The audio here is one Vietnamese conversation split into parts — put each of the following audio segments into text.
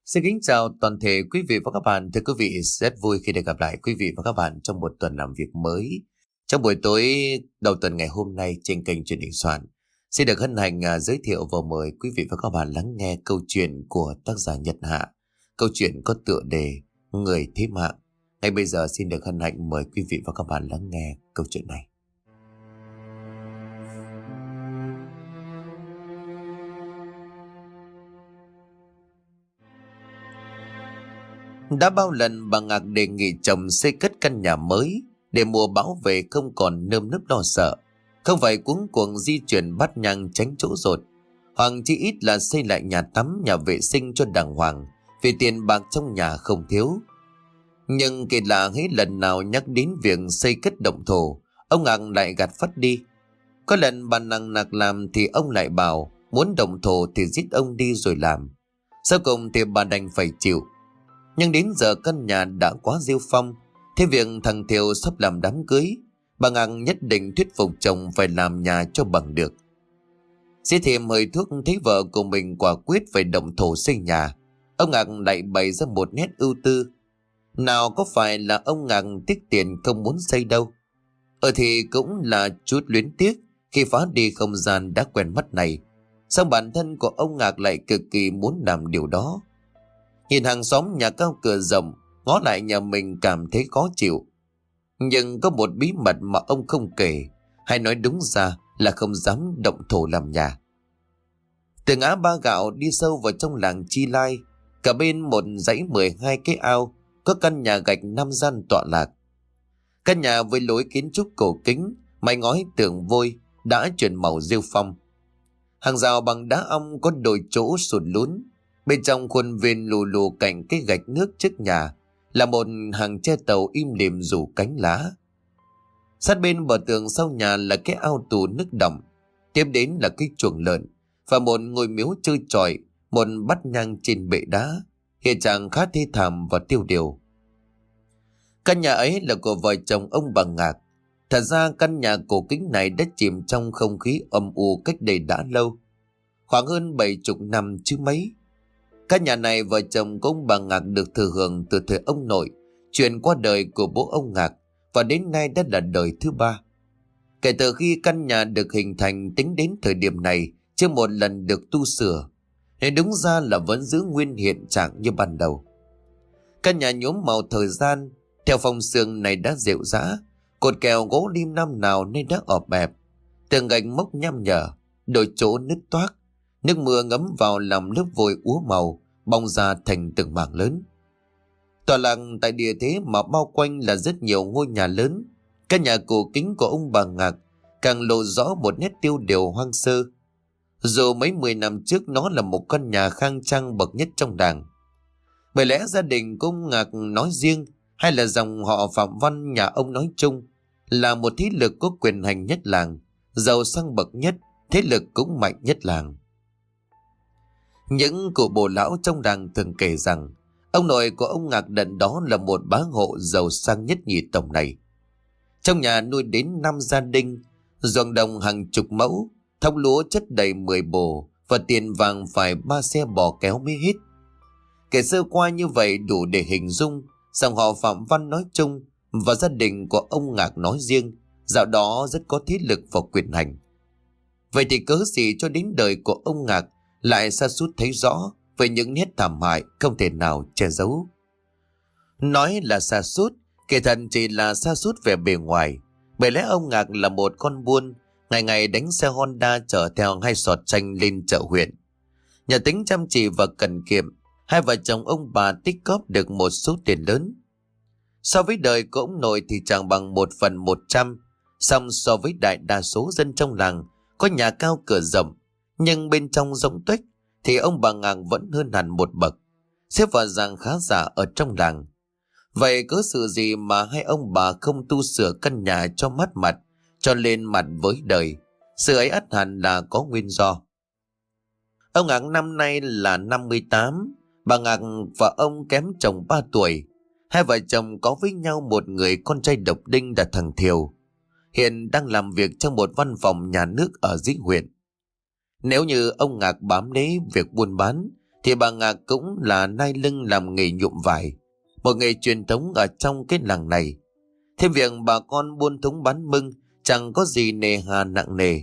Xin kính chào toàn thể quý vị và các bạn. Thưa quý vị, rất vui khi được gặp lại quý vị và các bạn trong một tuần làm việc mới. Trong buổi tối đầu tuần ngày hôm nay trên kênh Truyền hình Soạn, xin được hân hạnh giới thiệu và mời quý vị và các bạn lắng nghe câu chuyện của tác giả Nhật Hạ. Câu chuyện có tựa đề Người Thế Mạng. Ngay bây giờ xin được hân hạnh mời quý vị và các bạn lắng nghe câu chuyện này. Đã bao lần bà Ngạc đề nghị chồng xây cất căn nhà mới để mùa bão về không còn nơm nớp lo sợ, không phải cuống cuồng di chuyển bát nhang tránh chỗ rột, hoặc chỉ ít là xây lại nhà tắm, nhà vệ sinh cho đàng hoàng, vì tiền bạc trong nhà không thiếu. Nhưng kỳ lạ hết lần nào nhắc đến việc xây cất động thổ, ông Ngạc lại gạt phắt đi. Có lần bà nằng nặc làm thì ông lại bảo muốn động thổ thì giết ông đi rồi làm. Sau cùng thì bà đành phải chịu. Nhưng đến giờ căn nhà đã quá rêu phong, thế việc thằng Thiều sắp làm đám cưới, bà Ngạc nhất định thuyết phục chồng phải làm nhà cho bằng được. Xế thêm hơi thuốc thấy vợ của mình quả quyết phải động thổ xây nhà, ông Ngạc lại bày ra một nét ưu tư. Nào có phải là ông Ngạc tiếc tiền không muốn xây đâu. Thì cũng là chút luyến tiếc khi phá đi không gian đã quen mắt này. Song bản thân của ông Ngạc lại cực kỳ muốn làm điều đó. Nhìn hàng xóm nhà cao cửa rộng, ngó lại nhà mình cảm thấy khó chịu. Nhưng có một bí mật mà ông không kể, hay nói đúng ra là không dám động thổ làm nhà. Từ ngã Ba Gạo đi sâu vào trong làng Chi Lai, cả bên một dãy 12 cái ao, có căn nhà gạch 5 gian tọa lạc. Căn nhà với lối kiến trúc cổ kính, mái ngói tường vôi đã chuyển màu rêu phong. Hàng rào bằng đá ong có đôi chỗ sụt lún. Bên trong khuôn viên lù lù cạnh cái gạch nước trước nhà là một hàng tre tàu im lìm rủ cánh lá. Sát bên bờ tường sau nhà là cái ao tù nước đọng, tiếp đến là cái chuồng lợn và một ngôi miếu trơ trọi, một bát nhang trên bệ đá, hiện trạng khá thê thảm và tiêu điều. Căn nhà ấy là của vợ chồng ông bà Ngạc. Thật ra căn nhà cổ kính này đã chìm trong không khí âm u cách đây đã lâu, khoảng hơn 70 năm chứ mấy. Căn nhà này vợ chồng của ông bà Ngạc được thừa hưởng từ thời ông nội, truyền qua đời của bố ông Ngạc, và đến nay đã là đời thứ 3. Kể từ khi căn nhà được hình thành tính đến thời điểm này chưa một lần được tu sửa, nên đúng ra là vẫn giữ nguyên hiện trạng như ban đầu. Căn nhà nhuốm màu thời gian, theo phong sương này đã rệu rã, cột kèo gỗ lim năm nào nên đã ọp ẹp, tường gạch mốc nham nhở, đôi chỗ nứt toác, nước mưa ngấm vào làm lớp vôi úa màu, bong ra thành từng mảng lớn. Tọa lạc tại địa thế mà bao quanh là rất nhiều ngôi nhà lớn, căn nhà cổ kính của ông bà Ngạc càng lộ rõ một nét tiêu điều hoang sơ. Dù mấy 10 năm trước nó là một căn nhà khang trang bậc nhất trong làng. Bởi lẽ gia đình của ông Ngạc nói riêng, hay là dòng họ Phạm Văn nhà ông nói chung, là một thế lực có quyền hành nhất làng, giàu sang bậc nhất, thế lực cũng mạnh nhất làng. Những cụ bồ lão trong làng thường kể rằng ông nội của ông Ngạc đận đó là một bá hộ giàu sang nhất nhì tổng này. Trong nhà nuôi đến 5 gia đình, ruộng đồng hàng chục mẫu, thóc lúa chất đầy 10 bồ, và tiền vàng phải 3 xe bò kéo mới hết. Kể sơ qua như vậy đủ để hình dung dòng họ Phạm Văn nói chung và gia đình của ông Ngạc nói riêng dạo đó rất có thế lực và quyền hành. Vậy thì cớ gì cho đến đời của ông Ngạc lại sa sút thấy rõ với những nét thảm hại không thể nào che giấu? Nói là sa sút, kể thật chỉ là sa sút về bề ngoài. Bởi lẽ ông Ngạc là một con buôn, ngày ngày đánh xe Honda chở theo 2 sọt chanh lên chợ huyện. Nhờ tính chăm chỉ và cần kiệm, hai vợ chồng ông bà tích góp được một số tiền lớn. So với đời của ông nội thì chẳng bằng 1/100, song so với đại đa số dân trong làng có nhà cao cửa rộng nhưng bên trong rỗng tuếch thì ông bà Ngạc vẫn hơn hẳn một bậc, xếp vào dạng khá giả ở trong làng. Vậy có sự gì mà hai ông bà không tu sửa căn nhà cho mát mặt, cho lên mặt với đời? Sự ấy ắt hẳn là có nguyên do. Ông Ngạc năm nay là 58, bà Ngạc và ông kém chồng 3 tuổi. Hai vợ chồng có với nhau một người con trai độc đinh là thằng Thiều, hiện đang làm việc trong một văn phòng nhà nước ở dưới huyện. Nếu như ông Ngạc bám lấy việc buôn bán thì bà Ngạc cũng là nai lưng làm nghề nhuộm vải, một nghề truyền thống ở trong cái làng này. Thêm việc bà con buôn thúng bán mưng, chẳng có gì nề hà nặng nề.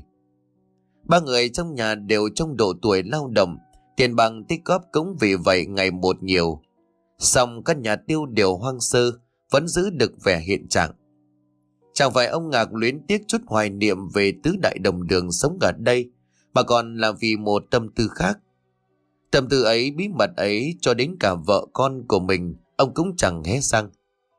Ba người trong nhà đều trong độ tuổi lao động, tiền bạc tích góp cũng vì vậy ngày một nhiều. Song các nhà tiêu đều hoang sơ, vẫn giữ được vẻ hiện trạng. Chẳng phải ông Ngạc luyến tiếc chút hoài niệm về tứ đại đồng đường sống ở đây, mà còn là vì một tâm tư khác. Tâm tư ấy, bí mật ấy, cho đến cả vợ con của mình ông cũng chẳng hé răng.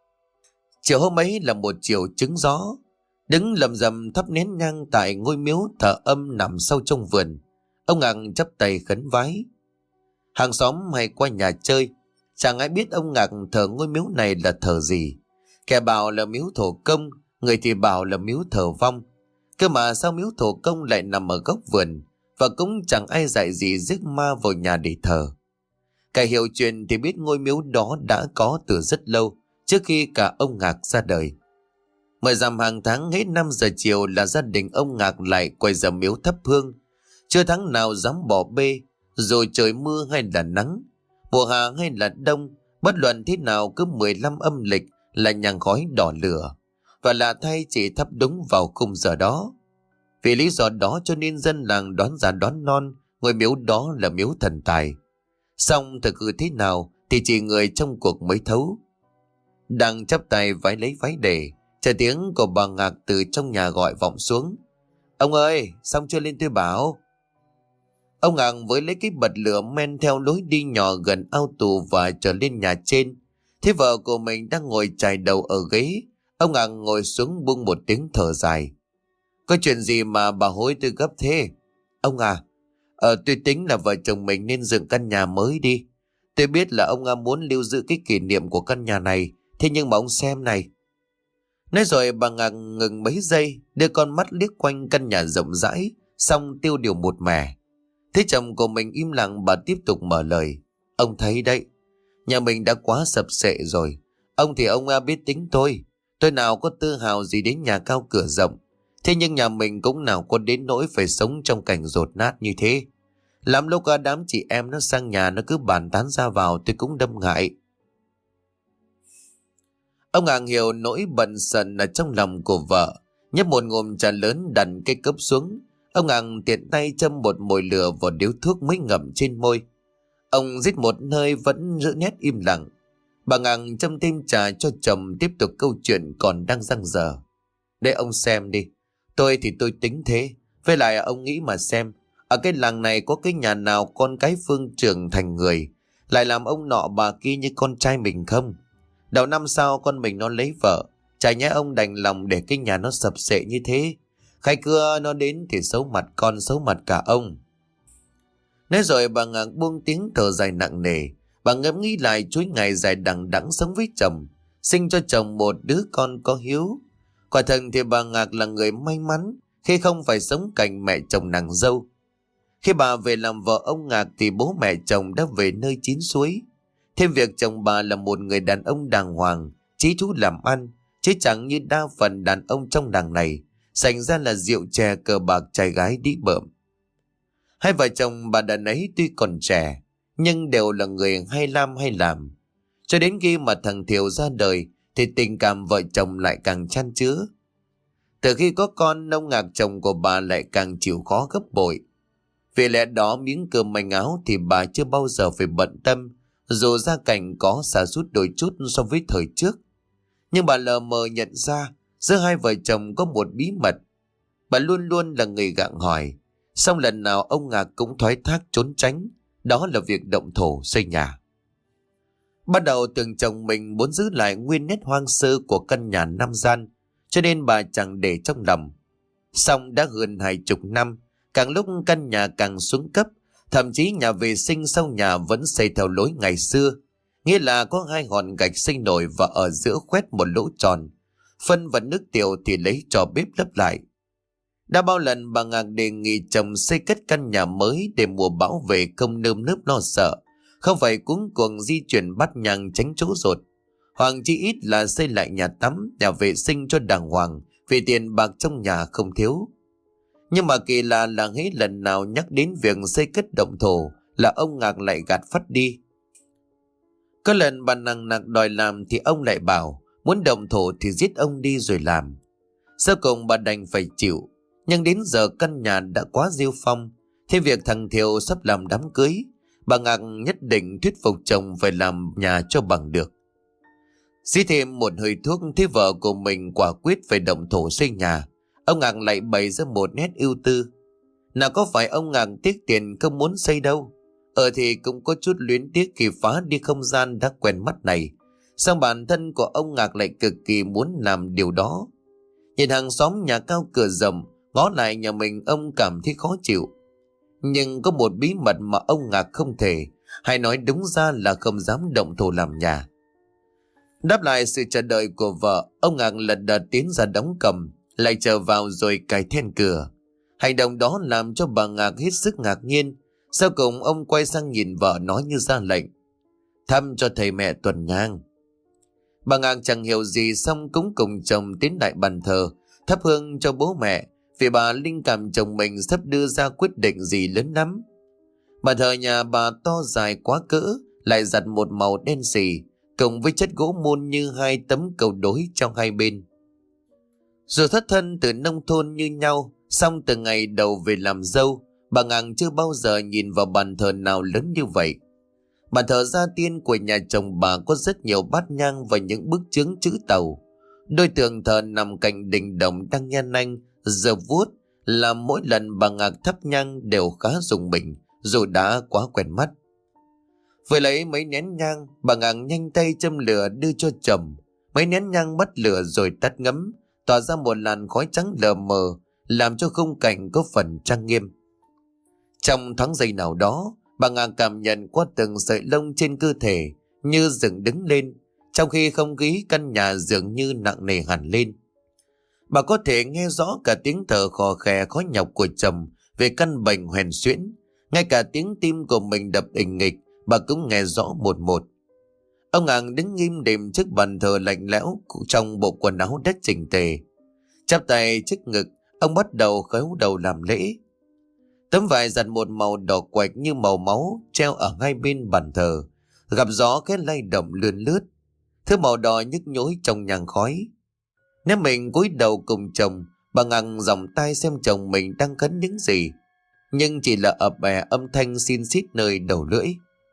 Chiều hôm ấy là một chiều trứng gió. Đứng lầm rầm thắp nén nhang tại ngôi miếu thờ âm nằm sâu trong vườn, ông Ngạc chắp tay khấn vái. Hàng xóm hay qua nhà chơi, chẳng ai biết ông Ngạc thờ ngôi miếu này là thờ gì. Kẻ bảo là miếu thổ công, người thì bảo là miếu thờ vong. Cơ mà sao miếu thổ công lại nằm ở góc vườn, và cũng chẳng ai dạy gì rước ma vào nhà để thờ. Cả hiểu chuyện thì biết ngôi miếu đó đã có từ rất lâu, trước khi cả ông Ngạc ra đời. Mời rằm hàng tháng hết 5 giờ chiều là gia đình ông Ngạc lại quay ra miếu thắp hương. Chưa tháng nào dám bỏ bê, rồi trời mưa hay là nắng, mùa hạ hay là đông, bất luận thế nào cứ 15 âm lịch là nhang khói đỏ lửa. Và lạ thay chỉ thắp đúng vào khung giờ đó. Vì lý do đó cho nên dân làng đoán già đoán non, ngôi miếu đó là miếu thần tài. Xong thực hư thế nào thì chỉ người trong cuộc mới thấu. Đang chắp tay vái lấy vái để, chờ tiếng của bà Ngạc từ trong nhà gọi vọng xuống. Ông ơi, xong chưa lên tôi bảo. Ông Ngạc với lấy cái bật lửa men theo lối đi nhỏ gần ao tù và trở lên nhà trên. Thế vợ của mình đang ngồi chải đầu ở ghế. Ông Ngạc ngồi xuống buông một tiếng thở dài. Có chuyện gì mà bà hối tôi gấp thế? Ông à, tôi tính là vợ chồng mình nên dựng căn nhà mới đi. Tôi biết là ông muốn lưu giữ cái kỷ niệm của căn nhà này, thế nhưng mà ông xem này. Nói rồi bà Ngạc ngừng mấy giây, đưa con mắt liếc quanh căn nhà rộng rãi, xong tiêu điều một mẻ. Thế chồng của mình im lặng, bà tiếp tục mở lời. Ông thấy đấy, nhà mình đã quá sập xệ rồi. Ông thì ông biết tính tôi nào có tự hào gì đến nhà cao cửa rộng. Thế nhưng nhà mình cũng nào có đến nỗi phải sống trong cảnh dột nát như thế. Lắm lúc đám chị em nó sang nhà nó cứ bàn tán ra vào, tôi cũng đâm ngại. Ông Ngạc hiểu nỗi bận sần ở trong lòng của vợ, nhấp một ngụm trà lớn đặt cái cốc xuống. Ông Ngạc tiện tay châm một mồi lửa vào điếu thuốc mới ngậm trên môi. Ông rít một hơi vẫn giữ nét im lặng. Bà Ngạc châm thêm trà cho chồng tiếp tục câu chuyện còn đang dang dở. Để ông xem đi, tôi thì tôi tính thế. Với lại ông nghĩ mà xem, ở cái làng này có cái nhà nào con cái phương trưởng thành người lại làm ông nọ bà kia như con trai mình không? Đầu năm sau con mình nó lấy vợ, chả nhẽ ông đành lòng để cái nhà nó sập xệ như thế. Khách cưa nó đến thì xấu mặt con, xấu mặt cả ông. Nói rồi bà Ngạc buông tiếng thở dài nặng nề. Bà ngẫm nghĩ lại chuỗi ngày dài đằng đẵng sống với chồng, sinh cho chồng một đứa con có hiếu. Quả thật thì bà Ngạc là người may mắn khi không phải sống cạnh mẹ chồng nàng dâu. Khi bà về làm vợ ông Ngạc thì bố mẹ chồng đã về nơi chín suối. Thêm việc chồng bà là một người đàn ông đàng hoàng, chí thú làm ăn, chứ chẳng như đa phần đàn ông trong làng này, thành ra là rượu chè cờ bạc trai gái đi bợm. Hai vợ chồng bà đàn ấy tuy còn trẻ, nhưng đều là người hay làm. Cho đến khi mà thằng Thiều ra đời thì tình cảm vợ chồng lại càng chan chứa. Từ khi có con, ông Ngạc chồng của bà lại càng chịu khó gấp bội. Vì lẽ đó miếng cơm manh áo thì bà chưa bao giờ phải bận tâm, dù gia cảnh có sa sút đôi chút so với thời trước. Nhưng bà lờ mờ nhận ra giữa hai vợ chồng có một bí mật. Bà luôn luôn là người gặng hỏi, song lần nào ông Ngạc cũng thoái thác trốn tránh, đó là việc động thổ xây nhà. Bắt đầu tưởng chồng mình muốn giữ lại nguyên nét hoang sơ của căn nhà năm gian, cho nên bà chẳng để trong lòng. Song đã hơn 20 năm, càng lúc căn nhà càng xuống cấp, thậm chí nhà vệ sinh sau nhà vẫn xây theo lối ngày xưa, nghĩa là có 2 hòn gạch xây nổi và ở giữa khoét một lỗ tròn, phân và nước tiểu thì lấy trò bếp lấp lại. Đã bao lần bà Ngạc đề nghị chồng xây cất căn nhà mới để mùa bão về không nơm nớp lo sợ, không phải cuống cuồng di chuyển bắt nhang tránh chỗ rột, hoặc chỉ ít là xây lại nhà tắm, nhà vệ sinh cho đàng hoàng, vì tiền bạc trong nhà không thiếu. Nhưng mà kỳ lạ là hết lần nào nhắc đến việc xây cất động thổ là ông Ngạc lại gạt phắt đi. Có lần bà nằng nặc đòi làm thì ông lại bảo muốn động thổ thì giết ông đi rồi làm. Sau cùng bà đành phải chịu. Nhưng đến giờ căn nhà đã quá rêu phong. Thêm việc thằng Thiều sắp làm đám cưới, bà Ngạc nhất định thuyết phục chồng phải làm nhà cho bằng được. Xí thêm một hơi thuốc, thấy vợ của mình quả quyết phải động thổ xây nhà, ông Ngạc lại bày ra một nét ưu tư. Nào có phải ông Ngạc tiếc tiền không muốn xây đâu. Thì cũng có chút luyến tiếc khi phá đi không gian đã quen mắt này. Song bản thân của ông Ngạc lại cực kỳ muốn làm điều đó. Nhìn hàng xóm nhà cao cửa rộng, ngó lại nhà mình ông cảm thấy khó chịu. Nhưng có một bí mật mà ông Ngạc không thể, hay nói đúng ra là không dám động thổ làm nhà. Đáp lại sự chờ đợi của vợ, ông Ngạc lật đật tiến ra đóng cầm, lại trở vào rồi cài then cửa. Hành động đó làm cho bà Ngạc hết sức ngạc nhiên. Sau cùng ông quay sang nhìn vợ nói như ra lệnh: thăm cho thầy mẹ tuần nhang. Bà Ngạc chẳng hiểu gì, xong cũng cùng chồng tiến lại bàn thờ thắp hương cho bố mẹ, vì bà linh cảm chồng mình sắp đưa ra quyết định gì lớn lắm. Bàn thờ nhà bà to dài quá cỡ, lại giặt một màu đen xì, cùng với chất gỗ mun như hai tấm cầu đối trong hai bên. Dù thất thân từ nông thôn như nhau, song từ ngày đầu về làm dâu, bà Ngạc chưa bao giờ nhìn vào bàn thờ nào lớn như vậy. Bàn thờ gia tiên của nhà chồng bà có rất nhiều bát nhang và những bức chướng chữ tàu. Đôi tường thờ nằm cạnh đình đồng đang nhan nanh, giờ vuốt, làm mỗi lần bà Ngạc thắp nhang đều khá rùng mình, dù đã quá quen mắt. Vừa lấy mấy nén nhang, bà Ngạc nhanh tay châm lửa đưa cho chồng. Mấy nén nhang bắt lửa rồi tắt ngấm, tỏa ra một làn khói trắng lờ mờ, làm cho khung cảnh có phần trang nghiêm. Trong thoáng giây nào đó, bà Ngạc cảm nhận qua từng sợi lông trên cơ thể như dựng đứng lên, trong khi không khí căn nhà dường như nặng nề hẳn lên. Bà có thể nghe rõ cả tiếng thở khò khè khó nhọc của chồng về căn bệnh hoen suyễn, ngay cả tiếng tim của mình đập ình nghịch bà cũng nghe rõ một một. Ông Ngạc đứng nghiêm đềm trước bàn thờ lạnh lẽo trong bộ quần áo đét chỉnh tề, chắp tay trước ngực, ông bắt đầu khéo đầu làm lễ. Tấm vải giặt một màu đỏ quạch như màu máu treo ở hai bên bàn thờ, gặp gió khẽ lay động lươn lướt, thứ màu đỏ nhức nhối trong nhang khói. Nếu mình cúi đầu cùng chồng, bà Ngạc dòng tai xem chồng mình đang khấn những gì, nhưng chỉ là ập bè âm thanh xin xít nơi đầu lưỡi.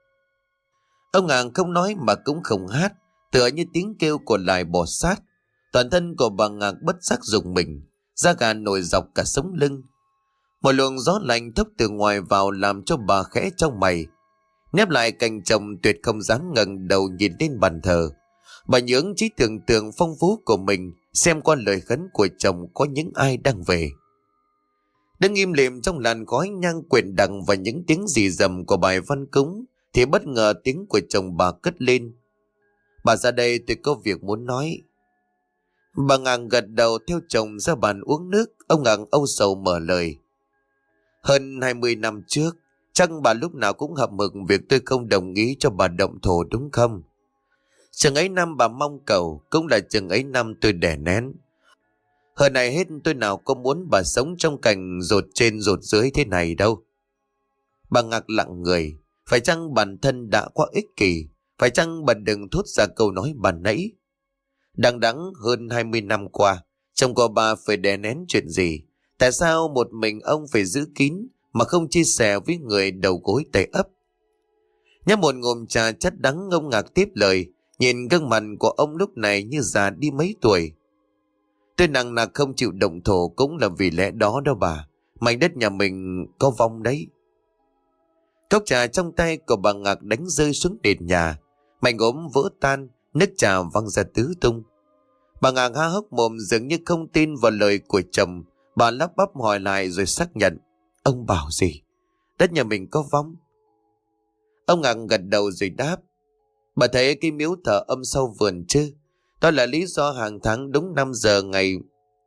Ông Ngạc không nói mà cũng không hát, tựa như tiếng kêu của loài bò sát. Toàn thân của bà Ngạc bất giác rùng mình, da gà nổi dọc cả sống lưng. Một luồng gió lạnh thốc từ ngoài vào làm cho bà khẽ trong mày. Nép lại cạnh chồng tuyệt không dám ngẩng đầu nhìn lên bàn thờ. Bà nhướng trí tưởng tượng phong phú của mình, xem qua lời khấn của chồng có những ai đang về. Đứng im lìm trong làn khói nhang quyện đằng và những tiếng rì rầm của bài văn cúng, thì bất ngờ tiếng của chồng bà cất lên: bà ra đây, tôi có việc muốn nói. Bà Ngạc gật đầu theo chồng ra bàn uống nước. Ông Ngạc âu sầu mở lời: hơn 20 năm trước, chắc bà lúc nào cũng hậm hực việc tôi không đồng ý cho bà động thổ đúng không? Chừng ấy năm bà mong cầu, cũng là chừng ấy năm tôi đè nén. Hơn này hết tôi nào có muốn bà sống trong cảnh rột trên rột dưới thế này đâu. Bà Ngạc lặng người. Phải chăng bản thân đã quá ích kỷ? Phải chăng bà đừng thốt ra câu nói bà nãy? Đằng đẵng hơn 20 năm qua, chồng của bà phải đè nén chuyện gì? Tại sao một mình ông phải giữ kín mà không chia sẻ với người đầu gối tay ấp? Nhấp một ngụm trà chất đắng, ông Ngạc tiếp lời, nhìn gương mặt của ông lúc này như già đi mấy tuổi. Tôi nặng nặc không chịu động thổ cũng là vì lẽ đó đó bà. Mảnh đất nhà mình có vong đấy. Cốc trà trong tay của bà Ngạc đánh rơi xuống nền nhà, mảnh gốm vỡ tan, nước trà văng ra tứ tung. Bà Ngạc há hốc mồm dường như không tin vào lời của chồng. Bà lắp bắp hỏi lại rồi xác nhận: ông bảo gì? Đất nhà mình có vong? Ông Ngạc gật đầu rồi đáp: bà thấy cái miếu thờ âm sau vườn chứ? Đó là lý do hàng tháng đúng 5 giờ ngày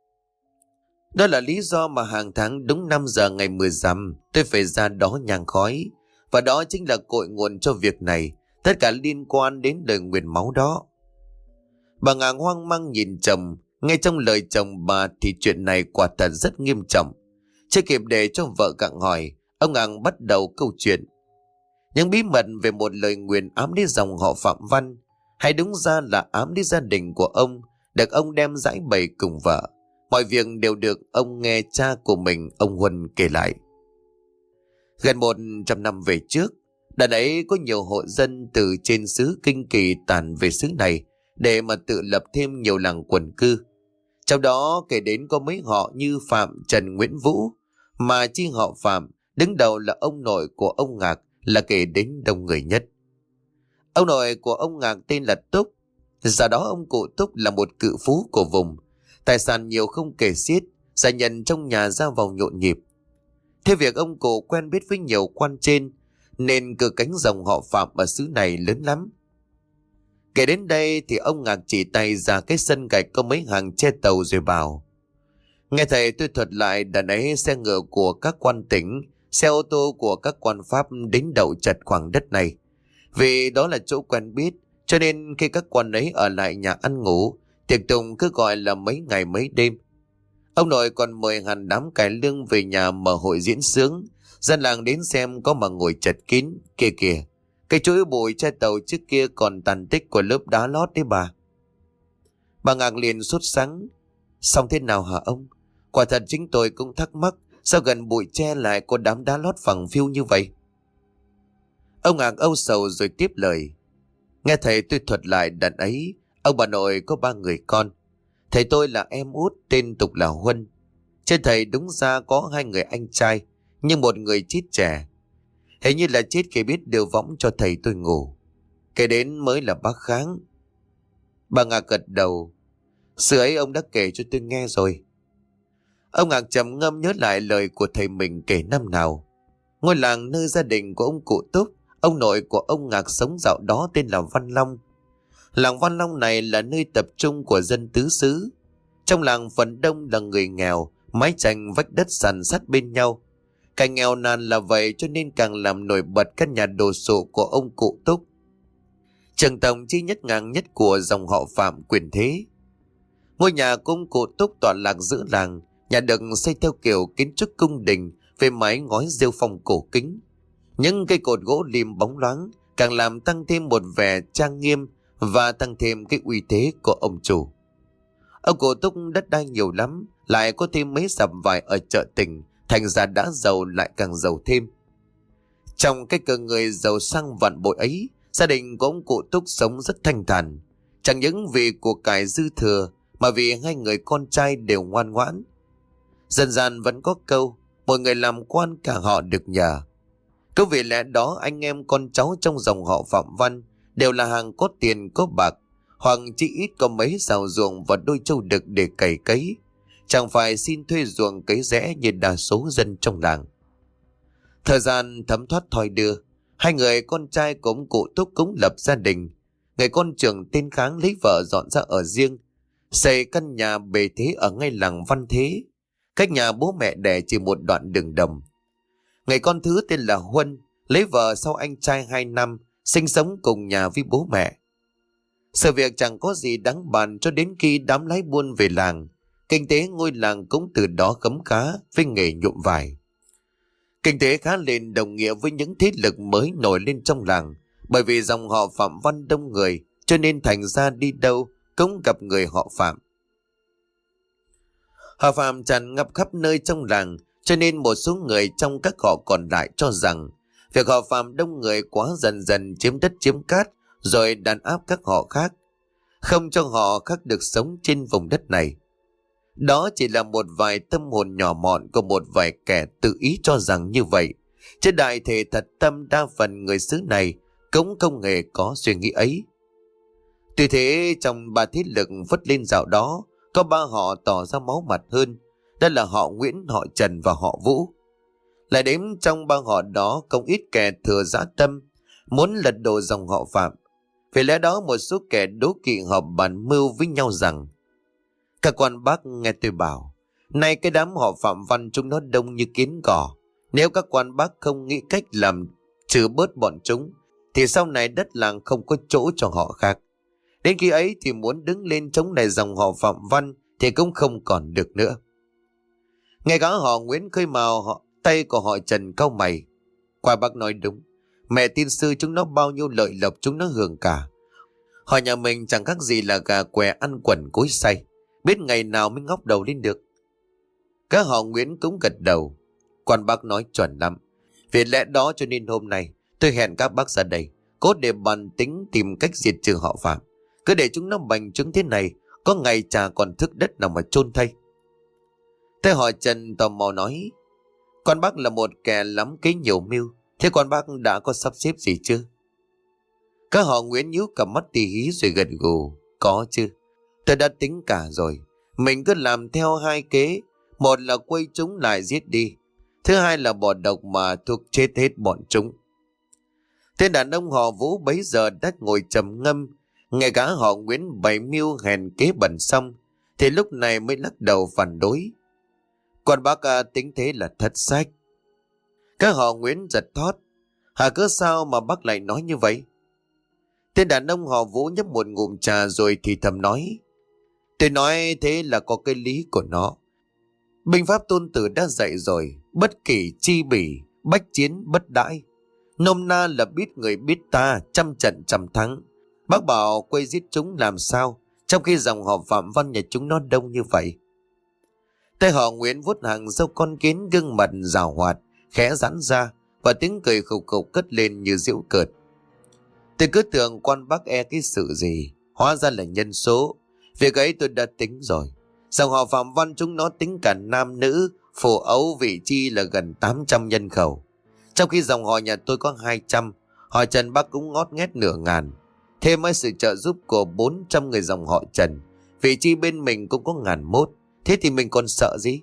Đó là lý do mà hàng tháng đúng 5 giờ ngày 10 rằm tôi phải ra đó nhang khói. Và đó chính là cội nguồn cho việc này, tất cả liên quan đến lời nguyền máu đó. Bà Ngạc hoang mang nhìn chồng. Nghe trong lời chồng bà thì chuyện này quả thật rất nghiêm trọng. Chưa kịp để cho vợ gặng hỏi, ông Ngạc bắt đầu câu chuyện. Những bí mật về một lời nguyền ám đến dòng họ Phạm Văn, hay đúng ra là ám đến gia đình của ông, được ông đem giải bày cùng vợ. Mọi việc đều được ông nghe cha của mình, ông Huân kể lại. Gần 100 năm về trước, đợt ấy có nhiều hộ dân từ trên xứ Kinh Kỳ tản về xứ này để mà tự lập thêm nhiều làng quần cư. Trong đó kể đến có mấy họ như Phạm, Trần, Nguyễn, Vũ, mà chi họ Phạm đứng đầu là ông nội của ông Ngạc là kể đến đông người nhất. Ông nội của ông Ngạc tên là Túc. Sau đó ông cụ Túc là một cự phú của vùng, tài sản nhiều không kể xiết, gia nhân trong nhà ra vào nhộn nhịp. Theo việc ông cụ quen biết với nhiều quan trên, nên cử cánh dòng họ Phạm ở xứ này lớn lắm. Kể đến đây thì ông Ngạc chỉ tay ra cái sân gạch có mấy hàng che tàu rồi bảo: Nghe thầy tôi thuật lại, đợt ấy xe ngựa của các quan tỉnh, xe ô tô của các quan Pháp đến đậu chật khoảng đất này. Vì đó là chỗ quen biết, cho nên khi các quan ấy ở lại nhà ăn ngủ, tiệc tùng cứ gọi là mấy ngày mấy đêm. Ông nội còn mời hẳn đám cải lương về nhà mở hội diễn sướng, dân làng đến xem có mà ngồi chật kín. Kìa kìa, cái chuỗi bụi che tàu trước kia còn tàn tích của lớp đá lót đấy bà. Bà Ngạc liền sốt sắng: Xong thế nào hả ông? Quả thật chính tôi cũng thắc mắc, sao gần bụi tre lại có đám đá lót phẳng phiu như vậy? Ông Ngạc âu sầu rồi tiếp lời: Nghe thầy tôi thuật lại, đợt ấy ông bà nội có 3 người con. Thầy tôi là em út, tên tục là Huân. Trên thầy đúng ra có 2 người anh trai, nhưng một người chết trẻ. Hình như là chết khi biết đưa võng cho thầy tôi ngủ. Kể đến mới là bác Kháng. Bà Ngạc gật đầu: Sự ấy ông đã kể cho tôi nghe rồi. Ông Ngạc trầm ngâm nhớ lại lời của thầy mình kể năm nào. Ngôi làng nơi gia đình của ông cụ Túc, ông nội của ông Ngạc sống dạo đó tên là Văn Long. Làng Văn Long này là nơi tập trung của dân tứ xứ. Trong làng phần đông là người nghèo, mái tranh vách đất sàn sắt bên nhau. Càng nghèo nàn là vậy cho nên càng làm nổi bật căn nhà đồ sộ của ông cụ Túc. Trường tổng chi nhất ngang nhất của dòng họ Phạm quyền thế. Ngôi nhà của ông cụ Túc tọa lạc giữa làng. Nhà được xây theo kiểu kiến trúc cung đình với mái ngói rêu phong cổ kính. Những cây cột gỗ lim bóng loáng càng làm tăng thêm một vẻ trang nghiêm và tăng thêm cái uy thế của ông chủ. Ông cụ Túc đất đai nhiều lắm, lại có thêm mấy sạp vải ở chợ tỉnh, thành ra đã giàu lại càng giàu thêm. Trong cái cơ người giàu sang vạn bội ấy, gia đình của ông cụ Túc sống rất thanh thản. Chẳng những vì của cải dư thừa, mà vì 2 người con trai đều ngoan ngoãn. Dân gian vẫn có câu, mọi người làm quan cả họ được nhờ. Cứ vì lẽ đó anh em con cháu trong dòng họ Phạm Văn đều là hàng có tiền có bạc, hoặc chỉ ít có mấy sào ruộng và đôi trâu đực để cày cấy, chẳng phải xin thuê ruộng cấy rẽ như đa số dân trong làng. Thời gian thấm thoát thoi đưa, 2 người con trai của ông cụ Túc cũng lập gia đình. Người con trưởng tên Kháng lấy vợ dọn ra ở riêng, xây căn nhà bề thế ở ngay làng Văn Thế, cách nhà bố mẹ đẻ chỉ một đoạn đường đồng. Người con thứ tên là Huân lấy vợ sau anh trai 2 năm, sinh sống cùng nhà với bố mẹ. Sự việc chẳng có gì đáng bàn cho đến khi đám lái buôn về làng. Kinh tế ngôi làng cũng từ đó khấm khá với nghề nhuộm vải. Kinh tế khá lên đồng nghĩa với những thế lực mới nổi lên trong làng, bởi vì dòng họ Phạm Văn đông người, cho nên thành ra đi đâu cũng gặp người họ Phạm. Họ Phạm tràn ngập khắp nơi trong làng, cho nên một số người trong các họ còn lại cho rằng việc họ Phạm đông người quá dần dần chiếm đất chiếm cát, rồi đàn áp các họ khác, không cho họ khác được sống trên vùng đất này. Đó chỉ là một vài tâm hồn nhỏ mọn của một vài kẻ tự ý cho rằng như vậy, chứ đại thể thật tâm đa phần người xứ này cũng không hề có suy nghĩ ấy. Tuy thế, trong 3 thế lực vất lên dạo đó, có 3 họ tỏ ra máu mặt hơn, đó là họ Nguyễn, họ Trần và họ Vũ. Lại đếm trong 3 họ đó không ít kẻ thừa dã tâm, muốn lật đổ dòng họ Phạm. Vì lẽ đó một số kẻ đố kỵ họp bàn mưu với nhau rằng: Các quan bác nghe tôi bảo, nay cái đám họ Phạm Văn chúng nó đông như kiến cỏ. Nếu các quan bác không nghĩ cách làm trừ bớt bọn chúng, thì sau này đất làng không có chỗ cho họ khác. Đến khi ấy thì muốn đứng lên chống lại dòng họ Phạm Văn thì cũng không còn được nữa. Nghe gã họ Nguyễn khơi mào tay của họ Trần cau mày: Qua bác nói đúng, Mẹ tin sư chúng nó bao nhiêu lợi lộc chúng nó hưởng cả. Họ nhà mình chẳng khác gì là gà què ăn quần cối xay, biết ngày nào mới ngóc đầu lên được. Các họ Nguyễn cũng gật đầu. Quan bác nói chuẩn lắm. Vì lẽ đó cho nên hôm nay tôi hẹn các bác ra đây, cốt để bàn tính tìm cách diệt trừ họ Phạm. Cứ để chúng nó bành trướng thế này, có ngày chả còn thức đất nào mà chôn thay. Thế họ Trần tò mò nói, quan bác là một kẻ lắm kế nhiều mưu, thế quan bác đã có sắp xếp gì chưa? Các họ Nguyễn nhíu cả mắt tì hí rồi gật gù, có chứ. Tôi đã tính cả rồi. Mình cứ làm theo hai kế. Một là quay chúng lại giết đi. Thứ hai là bỏ độc mà thuốc chết hết bọn chúng. Tên đàn ông họ Vũ bấy giờ đã ngồi trầm ngâm. Nghe cả họ Nguyễn bày mưu hèn kế bẩn xong, thì lúc này mới lắc đầu phản đối. Quan bác tính thế là thất sách. Các họ Nguyễn giật thót. Hả, cớ sao mà bác lại nói như vậy? Tên đàn ông họ Vũ nhấp một ngụm trà rồi thì thầm nói, tôi nói thế là có cái lý của nó. Binh pháp Tôn Tử đã dạy rồi, bất kỷ chi bỉ, bách chiến bất đãi. Nôm na là biết người biết ta, trăm trận trăm thắng. Bác bảo quay giết chúng làm sao, trong khi dòng họ Phạm Văn nhà chúng nó đông như vậy. Tay họ Nguyễn vuốt hàng râu con kiến, gương mặt rào hoạt, khẽ giãn ra, và tiếng cười khục khục cất lên như giễu cợt. Tôi cứ tưởng quan bác e cái sự gì, hóa ra là nhân số. Việc ấy tôi đã tính rồi. Dòng họ Phạm Văn chúng nó tính cả nam nữ, phổ ấu vị chi là gần 800 nhân khẩu. Trong khi dòng họ nhà tôi có 200, họ Trần bác cũng ngót nghét nửa ngàn. Thêm với sự trợ giúp của 400 người dòng họ Trần, vị chi bên mình cũng có 1.001. Thế thì mình còn sợ gì?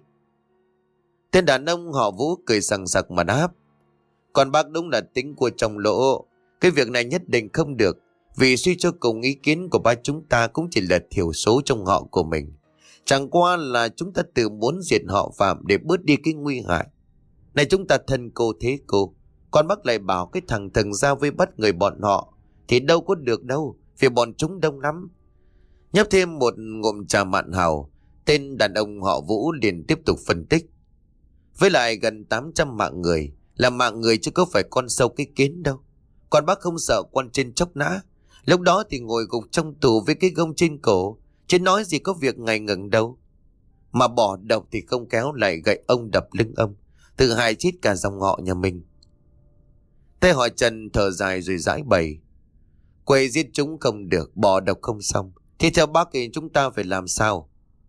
Tên đàn ông họ Vũ cười sằng sặc mà đáp, còn bác đúng là tính của trong lỗ. Cái việc này nhất định không được, vì suy cho cùng ý kiến của ba chúng ta cũng chỉ là thiểu số trong họ của mình. Chẳng qua là chúng ta tự muốn diệt họ Phạm để bớt đi cái nguy hại. Này chúng ta thân cô thế cô, con bác lại bảo cái thằng thần ra với bắt người bọn họ, thì đâu có được đâu, vì bọn chúng đông lắm. Nhấp thêm một ngụm trà mạn hào, tên đàn ông họ Vũ liền tiếp tục phân tích. Với lại gần 800 mạng người, là mạng người chứ có phải con sâu cái kiến đâu. Còn bác không sợ quan trên chốc nã, lúc đó thì ngồi gục trong tù với cái gông trên cổ, chứ nói gì có việc ngày ngừng đâu. Mà bỏ độc thì không kéo lại gậy ông đập lưng ông, tự hại chết cả dòng họ nhà mình. Tay họ Trần thở dài rồi giải bày, quay giết chúng không được, bỏ độc không xong, thì theo bác thì chúng ta phải làm sao?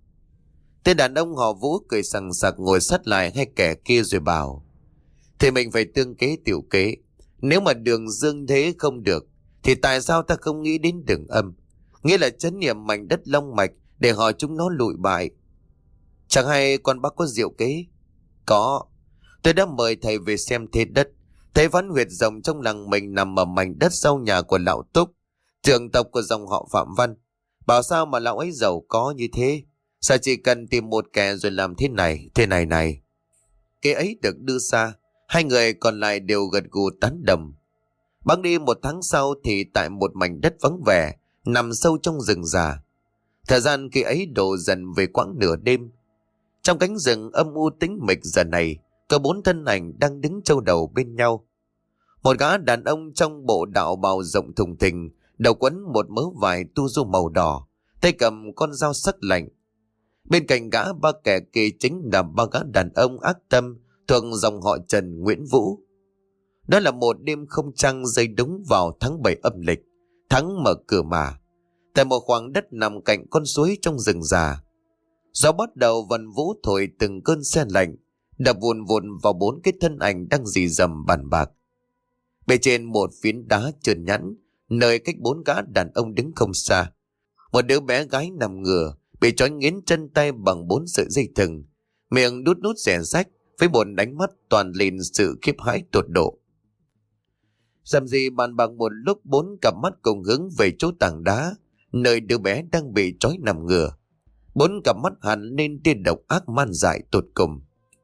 Tên đàn ông họ Vũ cười sằng sặc ngồi sát lại hai kẻ kia rồi bảo, thì mình phải tương kế tiểu kế. Nếu mà đường dương thế không được, thì tại sao ta không nghĩ đến đường âm, nghĩa là trấn niệm mảnh đất long mạch để họ chúng nó lụi bại? Chẳng hay con bác có diệu kế? Có. Tôi đã mời thầy về xem thế đất. Thầy phán huyệt rồng trong làng mình nằm ở mảnh đất sau nhà của lão Túc, trưởng tộc của dòng họ Phạm Văn. Bảo sao mà lão ấy giàu có như thế? Sao chỉ cần tìm một kẻ rồi làm thế này. Kế ấy được đưa ra, hai người còn lại đều gật gù tán đồng. Băng đi 1 tháng sau thì tại một mảnh đất vắng vẻ, nằm sâu trong rừng già. Thời gian khi ấy đổ dần về quãng nửa đêm. Trong cánh rừng âm u tĩnh mịch giờ này, có 4 thân ảnh đang đứng châu đầu bên nhau. Một gã đàn ông trong bộ đạo bào rộng thùng thình, đầu quấn một mớ vải tu du màu đỏ, tay cầm con dao sắc lạnh. Bên cạnh gã 3 kẻ kia chính là 3 gã đàn ông ác tâm thuộc dòng họ Trần Nguyễn Vũ. Đó là một đêm không trăng rơi đúng vào tháng 7 âm lịch, tháng mở cửa mà. Tại một khoảng đất nằm cạnh con suối trong rừng già, gió bắt đầu vần vũ thổi từng cơn se lạnh, đập vùn vụn vào 4 cái thân ảnh đang rì rầm bàn bạc. Bên trên một phiến đá trơn nhẵn, nơi cách 4 gã đàn ông đứng không xa, một đứa bé gái nằm ngửa, bị trói nghiến chân tay bằng 4 sợi dây thừng, miệng đút nút xẻ rách, với một ánh mắt toàn lên sự khiếp hãi tột độ. Dầm gì bàn bạc một lúc, 4 cặp mắt cùng hướng về chỗ tảng đá, nơi đứa bé đang bị trói nằm ngửa. 4 cặp mắt hằn lên tia độc ác man dại tột cùng.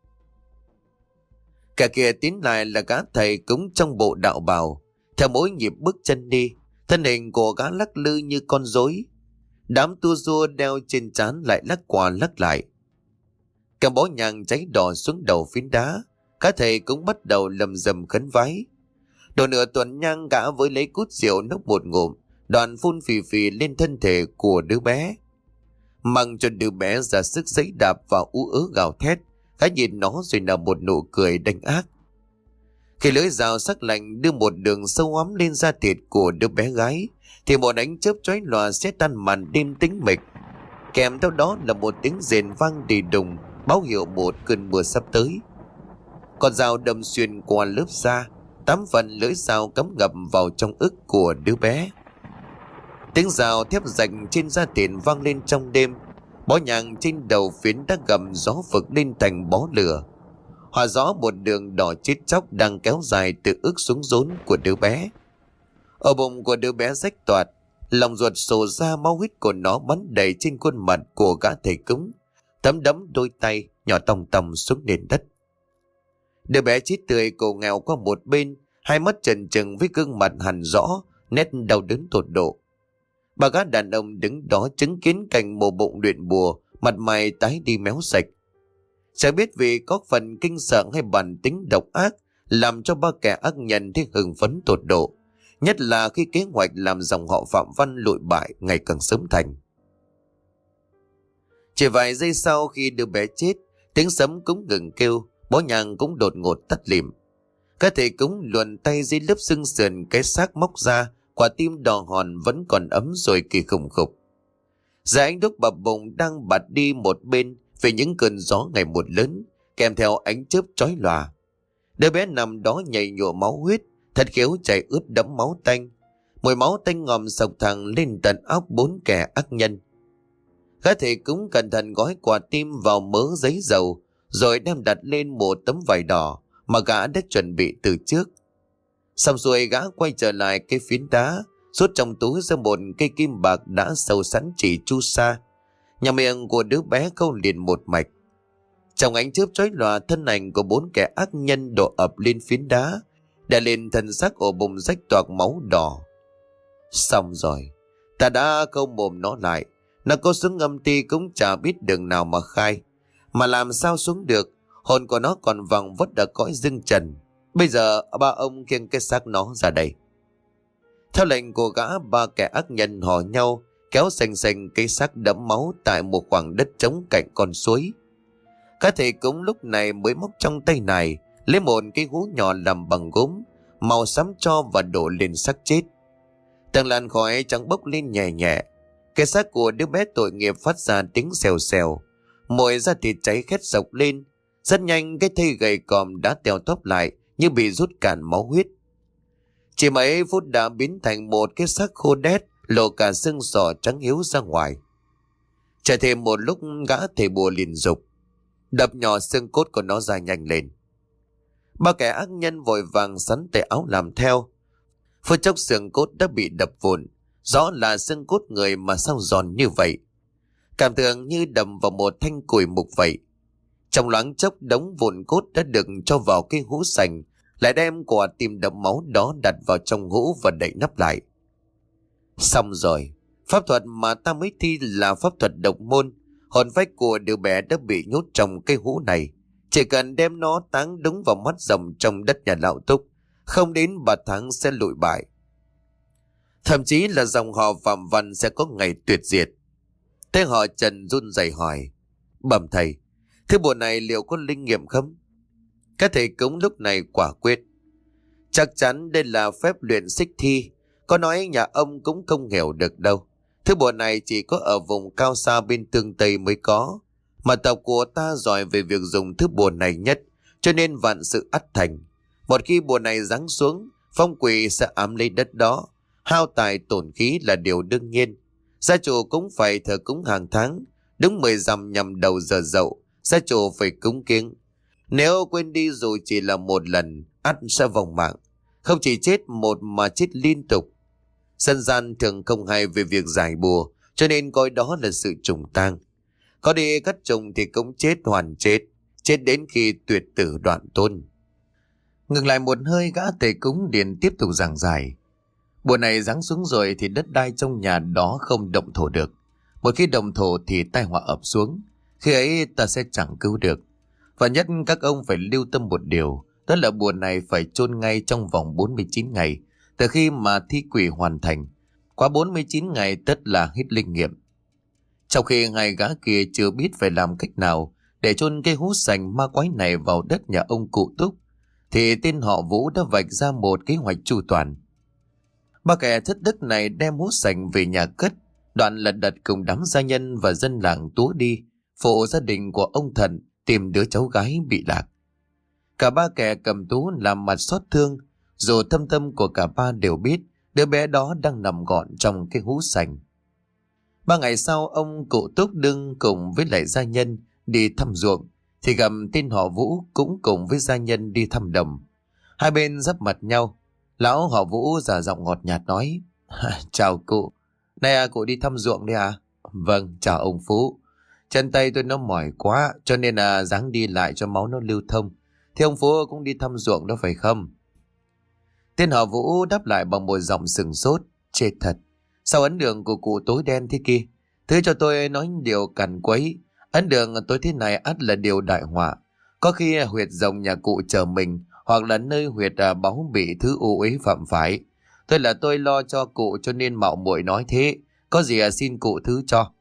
Cả kia tiến lại là gã thầy cũng trong bộ đạo bào, theo mỗi nhịp bước chân đi, thân hình của gã lắc lư như con rối. Đám tua rua đeo trên trán lại lắc qua lắc lại. Cầm bó nhang cháy đỏ xuống đầu phiến đá, các thầy cũng bắt đầu lầm rầm khấn vái. Độ nửa tuần nhang, gã với lấy cút rượu nốc một ngụm, đoạn phun phì phì lên thân thể của đứa bé. Mặc cho đứa bé ra sức giãy đạp và ú ớ gào thét, gã nhìn nó rồi nở một nụ cười đanh ác. Khi lưỡi dao sắc lạnh đưa một đường sâu hoắm lên da thịt của đứa bé gái, thì một ánh chớp chói lòa sẽ tan màn đêm tĩnh mịch. Kèm theo đó là một tiếng rền vang đi đùng, báo hiệu một cơn mưa sắp tới. Con dao đâm xuyên qua lớp da, 8 phần lưỡi dao cắm ngập vào trong ức của đứa bé. Tiếng dao thép rành trên da thịt vang lên trong đêm. Bó nhang trên đầu phiến đã gầm gió vực lên thành bó lửa. Hòa rõ một đường đỏ chết chóc đang kéo dài từ ức xuống rốn của đứa bé. Ở bụng của đứa bé rách toạc, lòng ruột sổ ra, máu huyết của nó bắn đầy trên khuôn mặt của gã thầy cúng, thấm đẫm đôi tay nhỏ tòng tòng xuống nền đất. Đứa bé chết tươi cổ nghèo qua một bên, hai mắt trần trừng với gương mặt hằn rõ nét đau đớn tột độ. Bà gã đàn ông đứng đó chứng kiến cảnh mổ bụng luyện bùa, mặt mày tái đi méo sạch. Chẳng biết vì có phần kinh sợ hay bản tính độc ác làm cho ba kẻ ác nhân thấy hưng phấn tột độ, nhất là khi kế hoạch làm dòng họ Phạm Văn lụi bại ngày càng sớm thành. Chỉ vài giây sau khi đứa bé chết, tiếng sấm cũng ngừng kêu, bó nhang cũng đột ngột tắt lịm. Các thầy cúng luồn tay dưới lớp xương sườn cái xác móc ra, quả tim đỏ hòn vẫn còn ấm rồi kỳ khủng khục. Dạ ánh đúc bập bùng đang bạt đi một bên vì những cơn gió ngày một lớn, kèm theo ánh chớp chói lòa. Đứa bé nằm đó nhảy nhụa máu huyết, thật khéo chảy ướt đẫm máu tanh. Mùi máu tanh ngòm sộc thẳng lên tận óc bốn kẻ ác nhân. Các thầy cúng cẩn thận gói quả tim vào mớ giấy dầu, rồi đem đặt lên một tấm vải đỏ mà gã đã chuẩn bị từ trước. Xong rồi gã quay trở lại cái phiến đá, rút trong túi ra một cây kim bạc đã sâu sẵn chỉ chu sa. Nhà miệng của đứa bé câu liền một mạch. Trong ánh chớp chói lòa, thân ảnh của bốn kẻ ác nhân đổ ập lên phiến đá, đè lên thân xác ổ bụng rách toạc máu đỏ. Xong rồi, ta đã câu mồm nó lại. Nó có xuống âm ty cũng chả biết đường nào mà khai. Mà làm sao xuống được, hồn của nó còn vòng vất ở cõi dương trần. Bây giờ ba ông khiêng cái xác nó ra đây. Theo lệnh của gã, ba kẻ ác nhân hò nhau kéo xanh xanh cái xác đẫm máu tại một khoảng đất trống cạnh con suối. Các thầy cúng lúc này mới móc trong tay này lấy một cái hú nhỏ làm bằng gốm, màu xám tro và đổ lên xác chết. Từng làn khói trắng bốc lên nhẹ nhẹ. Cái xác của đứa bé tội nghiệp phát ra tiếng xèo xèo, mồi da thịt cháy khét sộc lên. Rất nhanh cái thây gầy còm đã teo tóp lại như bị rút cạn máu huyết. Chỉ mấy phút đã biến thành một cái xác khô đét, lộ cả xương sọ trắng hiếu ra ngoài. Chờ thêm một lúc, gã thầy bùa liền dục đập nhỏ xương cốt của nó ra nhanh lên. Ba kẻ ác nhân vội vàng sắn tay áo làm theo. Phút chốc xương cốt đã bị đập vụn. Rõ là xương cốt người mà sao giòn như vậy, cảm tưởng như đầm vào một thanh củi mục vậy. Trong loáng chốc, đống vụn cốt đã được cho vào cái hũ sành, lại đem quả tim đẫm máu đó đặt vào trong hũ và đậy nắp lại. Xong rồi, pháp thuật mà ta mới thi là pháp thuật độc môn. Hồn phách của đứa bé đã bị nhốt trong cái hũ này. Chỉ cần đem nó táng đúng vào mắt rồng trong đất nhà lão Túc, không đến 3 tháng sẽ lụi bại. Thậm chí là dòng họ Phạm Văn sẽ có ngày tuyệt diệt. Thế họ Trần run rẩy hỏi: bẩm thầy, thứ bùa này liệu có linh nghiệm không? Các thầy cúng lúc này quả quyết: chắc chắn đây là phép luyện xích thi. Có nói nhà ông cũng không hiểu được đâu. Thứ bùa này chỉ có ở vùng cao xa bên tương Tây mới có. Mà tộc của ta giỏi về việc dùng thứ bùa này nhất, cho nên vạn sự ắt thành. Một khi bùa này giáng xuống, phong quỷ sẽ ám lấy đất đó. Hao tài tổn khí là điều đương nhiên. Gia chủ cũng phải thờ cúng hàng tháng. Đúng 10 rằm nhằm đầu giờ dậu, gia chủ phải cúng kiếng. Nếu quên đi dù chỉ là một lần, ắt sẽ vong mạng. Không chỉ chết một mà chết liên tục. Dân gian thường không hay về việc giải bùa, cho nên coi đó là sự trùng tang. Có đi cắt trùng thì cũng chết hoàn chết, chết đến khi tuyệt tử đoạn tôn. Ngừng lại một hơi, gã tề cúng liền tiếp tục giảng giải. Bùa này giáng xuống rồi thì đất đai trong nhà đó không động thổ được. Một khi động thổ thì tai họa ập xuống. Khi ấy ta sẽ chẳng cứu được. Và nhất các ông phải lưu tâm một điều, đó là bùa này phải chôn ngay trong vòng 49 ngày, từ khi mà thi quỷ hoàn thành. Qua 49 ngày tất là hết linh nghiệm. Trong khi hai gã kia chưa biết phải làm cách nào để chôn cái hũ sành ma quái này vào đất nhà ông cụ Túc, thì tên họ Vũ đã vạch ra một kế hoạch chu toàn. Ba kẻ thất đức này đem hũ sành về nhà cất, đoạn lật đật cùng đám gia nhân và dân làng túa đi phụ gia đình của ông Thận tìm đứa cháu gái bị lạc. Cả ba kẻ cầm tú làm mặt xót thương, dù thâm tâm của cả ba đều biết đứa bé đó đang nằm gọn trong cái hũ sành. 3 ngày sau, ông cụ Túc Đưng cùng với lại gia nhân đi thăm ruộng, thì gặp tên họ Vũ cũng cùng với gia nhân đi thăm đồng. Hai bên giáp mặt nhau. Lão họ Vũ giả giọng ngọt nhạt nói: Chào cụ. Này cụ đi thăm ruộng đấy à? Vâng, chào ông Phú. Chân tay tôi nó mỏi quá, cho nên ráng đi lại cho máu nó lưu thông. Thì ông Phú cũng đi thăm ruộng đó phải không? Tên họ Vũ đáp lại bằng một giọng sừng sốt: Chết thật, sao ấn đường của cụ tối đen thế kia? Thứ cho tôi nói điều cằn quấy. Ấn đường tối thế này ắt là điều đại họa. Có khi huyệt rồng nhà cụ chờ mình, hoặc là nơi huyệt báu bị thứ u uế phạm phải. Tôi lo cho cụ cho nên mạo muội nói thế. Có gì xin cụ thứ cho.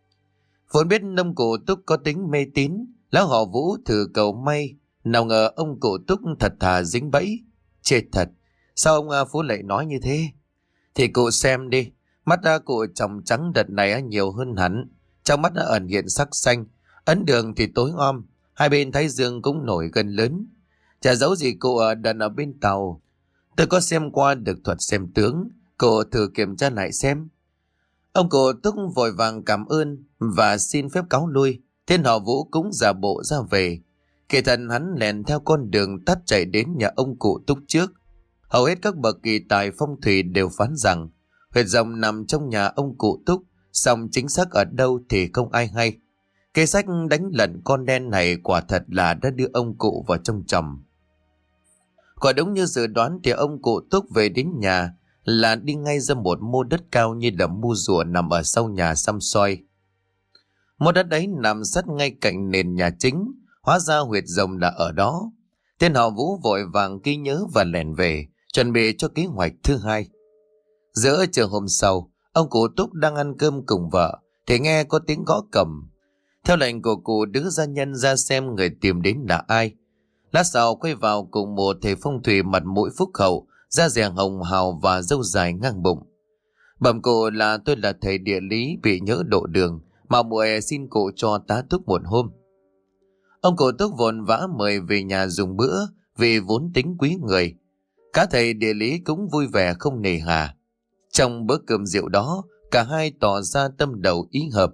Vốn biết ông cụ Túc có tính mê tín, lão họ Vũ thử cầu may, nào ngờ ông cụ Túc thật thà dính bẫy. Chết thật, sao ông Phú lại nói như thế? Thì cụ xem đi, mắt cụ tròng trắng đợt này nhiều hơn hẳn, trong mắt ẩn hiện sắc xanh, ấn đường thì tối om, hai bên thái dương cũng nổi gần lớn. Chả giấu gì cụ đần ở bên tàu. Tôi có xem qua được thuật xem tướng, cụ thử kiểm tra lại xem. Ông cụ Túc vội vàng cảm ơn và xin phép cáo lui. Tên họ Vũ cũng giả bộ ra về. Kỳ thần hắn lèn theo con đường tắt chạy đến nhà ông cụ Túc trước. Hầu hết các bậc kỳ tài phong thủy đều phán rằng huyệt rồng nằm trong nhà ông cụ Túc, song chính xác ở đâu thì không ai hay. Kế sách đánh lận con đen này quả thật là đã đưa ông cụ vào trong chòm. Quả đúng như dự đoán thì ông cụ Túc về đến nhà là đi ngay ra một mô đất cao như là mu rùa nằm ở sau nhà xăm xoay. Mô đất ấy nằm sát ngay cạnh nền nhà chính, hóa ra huyệt rồng là ở đó. Tên họ Vũ vội vàng ghi nhớ và lẻn về, chuẩn bị cho kế hoạch thứ hai. Giữa chiều hôm sau, ông cụ Túc đang ăn cơm cùng vợ thì nghe có tiếng gõ cổng. Theo lệnh của cụ đưa gia nhân ra xem người tìm đến là ai. Lát sau quay vào cùng một thầy phong thủy mặt mũi phúc hậu, da dẻ hồng hào và râu dài ngang bụng. Bẩm cụ là tôi là thầy địa lý bị nhỡ độ đường, mà muội xin cụ cho tá túc một hôm. Ông cụ Túc vội vã mời về nhà dùng bữa vì vốn tính quý người. Cả thầy địa lý cũng vui vẻ không nề hà. Trong bữa cơm rượu đó, cả hai tỏ ra tâm đầu ý hợp.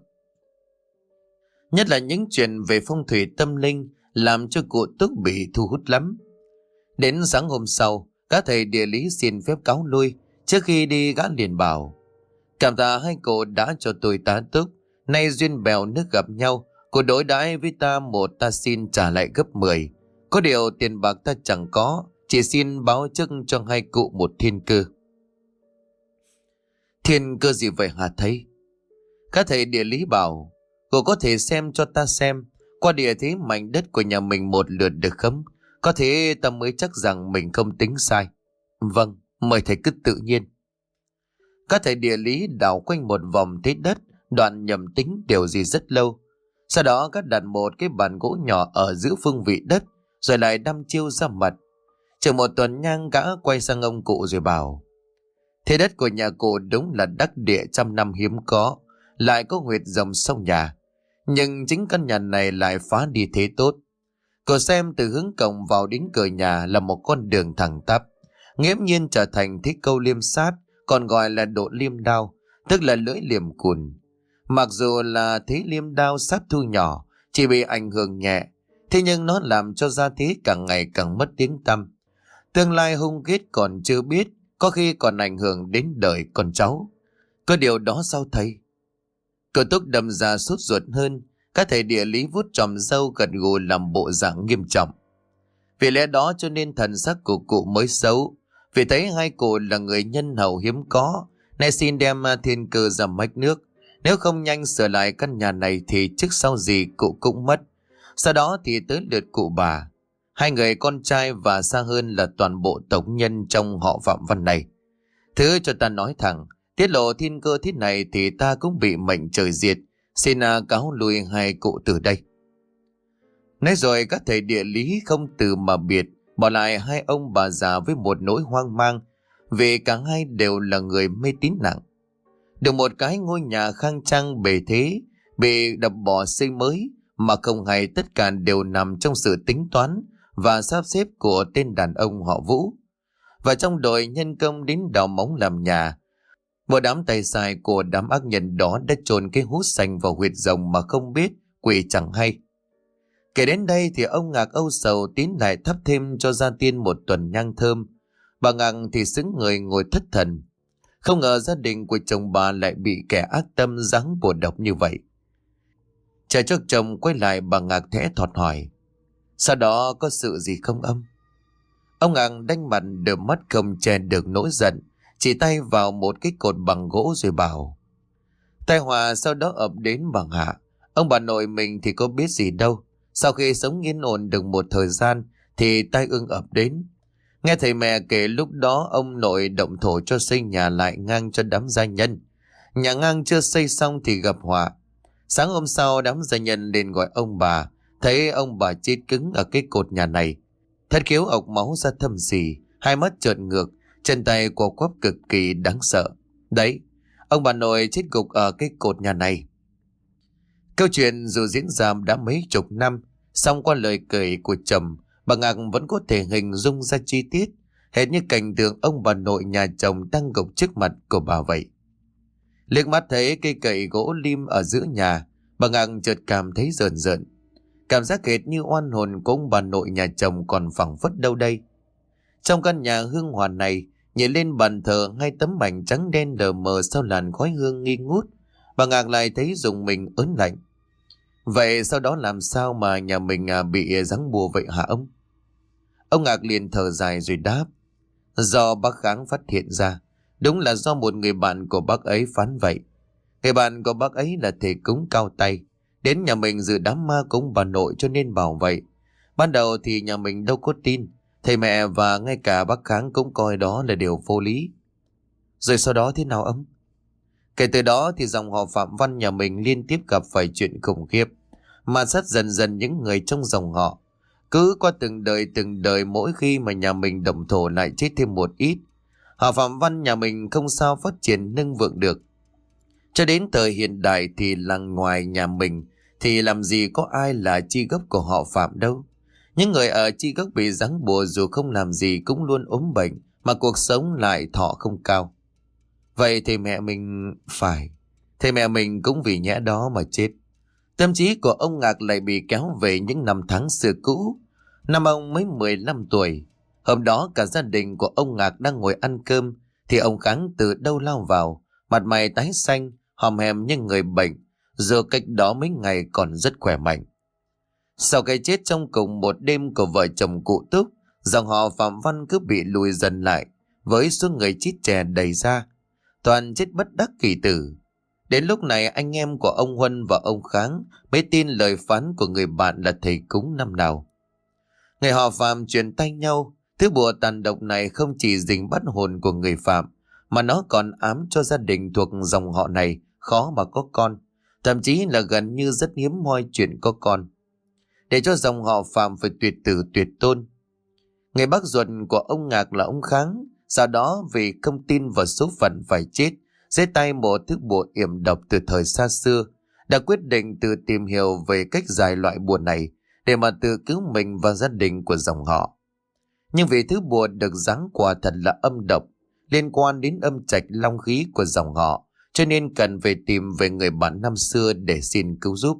Nhất là những chuyện về phong thủy tâm linh làm cho cụ Túc bị thu hút lắm. Đến sáng hôm sau, các thầy địa lý xin phép cáo lui. Trước khi đi gã liền bảo: Cảm tạ hai cụ đã cho tôi tá túc. Nay duyên bèo nước gặp nhau, cụ đối đãi với ta một, ta xin trả lại gấp 10. Có điều tiền bạc ta chẳng có, chỉ xin báo chức cho hai cụ một thiên cơ. Thiên cơ gì vậy hả thầy? Các thầy địa lý bảo: Cụ có thể xem cho ta xem qua địa thế mảnh đất của nhà mình một lượt được không? Có thế ta mới chắc rằng mình không tính sai. Vâng, mời thầy cứ tự nhiên. Các thầy địa lý đảo quanh một vòng thế đất, đoạn nhầm tính điều gì rất lâu. Sau đó các đặt một cái bàn gỗ nhỏ ở giữa phương vị đất, rồi lại đăm chiêu ra mặt. Chừng một tuần nhang gã quay sang ông cụ rồi bảo: Thế đất của nhà cụ đúng là đắc địa trăm năm hiếm có, lại có huyệt rồng sau nhà. Nhưng chính căn nhà này lại phá đi thế tốt. Cụ xem từ hướng cổng vào đến cửa nhà là một con đường thẳng tắp, nghiễm nhiên trở thành thế câu liêm sát, còn gọi là độ liêm đao, tức là lưỡi liềm cùn. Mặc dù là thế liêm đao sát thu nhỏ, chỉ bị ảnh hưởng nhẹ, thế nhưng nó làm cho gia thế càng ngày càng mất tiếng tăm. Tương lai hung ghét còn chưa biết, có khi còn ảnh hưởng đến đời con cháu. Có điều đó sao thầy? Cậu Túc đâm ra sốt ruột hơn. Các thầy địa lý vuốt chòm râu gật gù làm bộ dạng nghiêm trọng. Vì lẽ đó cho nên thần sắc của cụ mới xấu. Vì thấy hai cụ là người nhân hậu hiếm có, nay xin đem thiên cơ ra mách nước. Nếu không nhanh sửa lại căn nhà này thì trước sau gì cụ cũng mất. Sau đó thì tới lượt cụ bà. hai người con trai và xa hơn là toàn bộ tộc nhân trong họ Phạm Văn này. Thứ cho ta nói thẳng, tiết lộ thiên cơ thế này thì ta cũng bị mệnh trời diệt. Xin cáo lui hai cụ từ đây. Nói rồi các thầy địa lý không từ mà biệt, bỏ lại hai ông bà già với một nỗi hoang mang, vì cả hai đều là người mê tín nặng. Được một cái ngôi nhà khang trang bề thế, bị đập bỏ xây mới, mà không hay tất cả đều nằm trong sự tính toán và sắp xếp của tên đàn ông họ Vũ. Và trong đội nhân công đến đào móng làm nhà, một đám tay sai của đám ác nhân đó đã chôn cái hút xanh vào huyệt rồng mà không biết, quỷ chẳng hay. Kể đến đây thì ông Ngạc âu sầu tiến lại thắp thêm cho gia tiên một tuần nhang thơm. Bà Ngạc thì xứng người ngồi thất thần. Không ngờ gia đình của chồng bà lại bị kẻ ác tâm giáng bùa độc như vậy. Chờ cho chồng quay lại, bà Ngạc thẽ thọt hỏi: sau đó có sự gì không ông? Ông Ngạc đanh mặt đờ mắt không che được nỗi giận, chỉ tay vào một cái cột bằng gỗ rồi bảo: tai họa sau đó ập đến bà Hạ. Ông bà nội mình thì có biết gì đâu. Sau khi sống yên ổn được một thời gian thì tai ương ập đến. Nghe thầy mẹ kể lúc đó ông nội động thổ cho xây nhà lại ngang cho đám gia nhân. Nhà ngang chưa xây xong thì gặp họa. Sáng hôm sau đám gia nhân lên gọi ông bà, thấy ông bà chết cứng ở cái cột nhà này. Thất khiếu ộc máu ra thâm xì, hai mắt trợn ngược, chân tay co quắp cực kỳ đáng sợ. Đấy, ông bà nội chết gục ở cái cột nhà này. Câu chuyện dù diễn ra đã mấy chục năm, song qua lời kể của chồng, bà Ngạc vẫn có thể hình dung ra chi tiết, hệt như cảnh tượng ông bà nội nhà chồng đang gục trước mặt của bà vậy. Liếc mắt thấy cây cậy gỗ lim ở giữa nhà, bà Ngạc chợt cảm thấy rờn rợn. Cảm giác hệt như oan hồn của ông bà nội nhà chồng còn phảng phất đâu đây. Trong căn nhà hương hòa này, nhìn lên bàn thờ hai tấm ảnh trắng đen lờ mờ sau làn khói hương nghi ngút, bà Ngạc lại thấy rùng mình ớn lạnh. Vậy sau đó làm sao mà nhà mình bị giáng bùa vậy hả ông? Ông Ngạc liền thở dài rồi đáp: do bác Kháng phát hiện ra. Đúng là do một người bạn của bác ấy phán vậy. Người bạn của bác ấy là thầy cúng cao tay, đến nhà mình dự đám ma cúng bà nội cho nên bảo vậy. Ban đầu thì nhà mình đâu có tin, thầy mẹ và ngay cả bác Kháng cũng coi đó là điều vô lý. Rồi sau đó thế nào ông? Kể từ đó thì dòng họ Phạm Văn nhà mình liên tiếp gặp phải chuyện khủng khiếp, mà sát dần dần những người trong dòng họ. Cứ qua từng đời mỗi khi mà nhà mình động thổ lại chết thêm một ít. Họ Phạm Văn nhà mình không sao phát triển nâng vượng được. Cho đến thời hiện đại thì làng ngoài nhà mình thì làm gì có ai là chi gốc của họ Phạm đâu. Những người ở chi gốc bị giáng bùa dù không làm gì cũng luôn ốm bệnh, mà cuộc sống lại thọ không cao. Vậy thì mẹ mình phải, thầy mẹ mình cũng vì nhẽ đó mà chết. Tâm trí của ông Ngạc lại bị kéo về những năm tháng xưa cũ. Năm ông mới 15 tuổi. Hôm đó cả gia đình của ông Ngạc đang ngồi ăn cơm thì ông Kháng từ đâu lao vào, mặt mày tái xanh, hòm hèm như người bệnh, giờ cách đó mấy ngày còn rất khỏe mạnh. Sau cái chết trong cùng một đêm của vợ chồng cụ Túc, dòng họ Phạm Văn cứ bị lùi dần lại, với số người chít chè đầy ra, toàn chết bất đắc kỳ tử. Đến lúc này anh em của ông Huân và ông Kháng mới tin lời phán của người bạn là thầy cúng năm nào. Người họ Phạm truyền tay nhau, thứ bùa tàn độc này không chỉ dính bắt hồn của người Phạm, mà nó còn ám cho gia đình thuộc dòng họ này khó mà có con, thậm chí là gần như rất hiếm hoi chuyện có con, để cho dòng họ Phạm phải tuyệt tử tuyệt tôn. Người bác ruột của ông Ngạc là ông Kháng, sau đó vì không tin vào số phận phải chết dưới tay một thứ bùa yểm độc từ thời xa xưa, đã quyết định tự tìm hiểu về cách giải loại bùa này để mà tự cứu mình và gia đình của dòng họ. Nhưng vì thứ bùa được giáng quả thật là âm độc, liên quan đến âm trạch long khí của dòng họ, cho nên cần phải tìm về người bạn năm xưa để xin cứu giúp.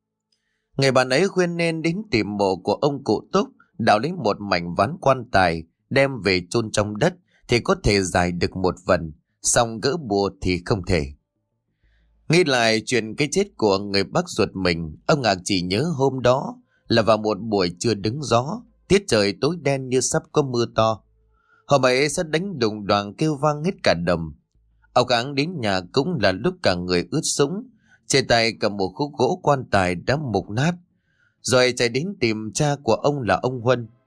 Người bạn ấy khuyên nên đến tìm mộ của ông cụ Túc, đào lấy một mảnh ván quan tài đem về chôn trong đất thì có thể giải được một phần, song gỡ bùa thì không thể. Nghĩ lại chuyện cái chết của người bác ruột mình, ông Ngạc chỉ nhớ hôm đó là vào một buổi trưa đứng gió, tiết trời tối đen như sắp có mưa to. Hôm ấy sẽ đánh đùng đoàn kêu vang hết cả đầm. Ông Kháng đến nhà cũng là lúc cả người ướt sũng, trên tay cầm một khúc gỗ quan tài đã mục nát, rồi chạy đến tìm cha của ông là ông Huân.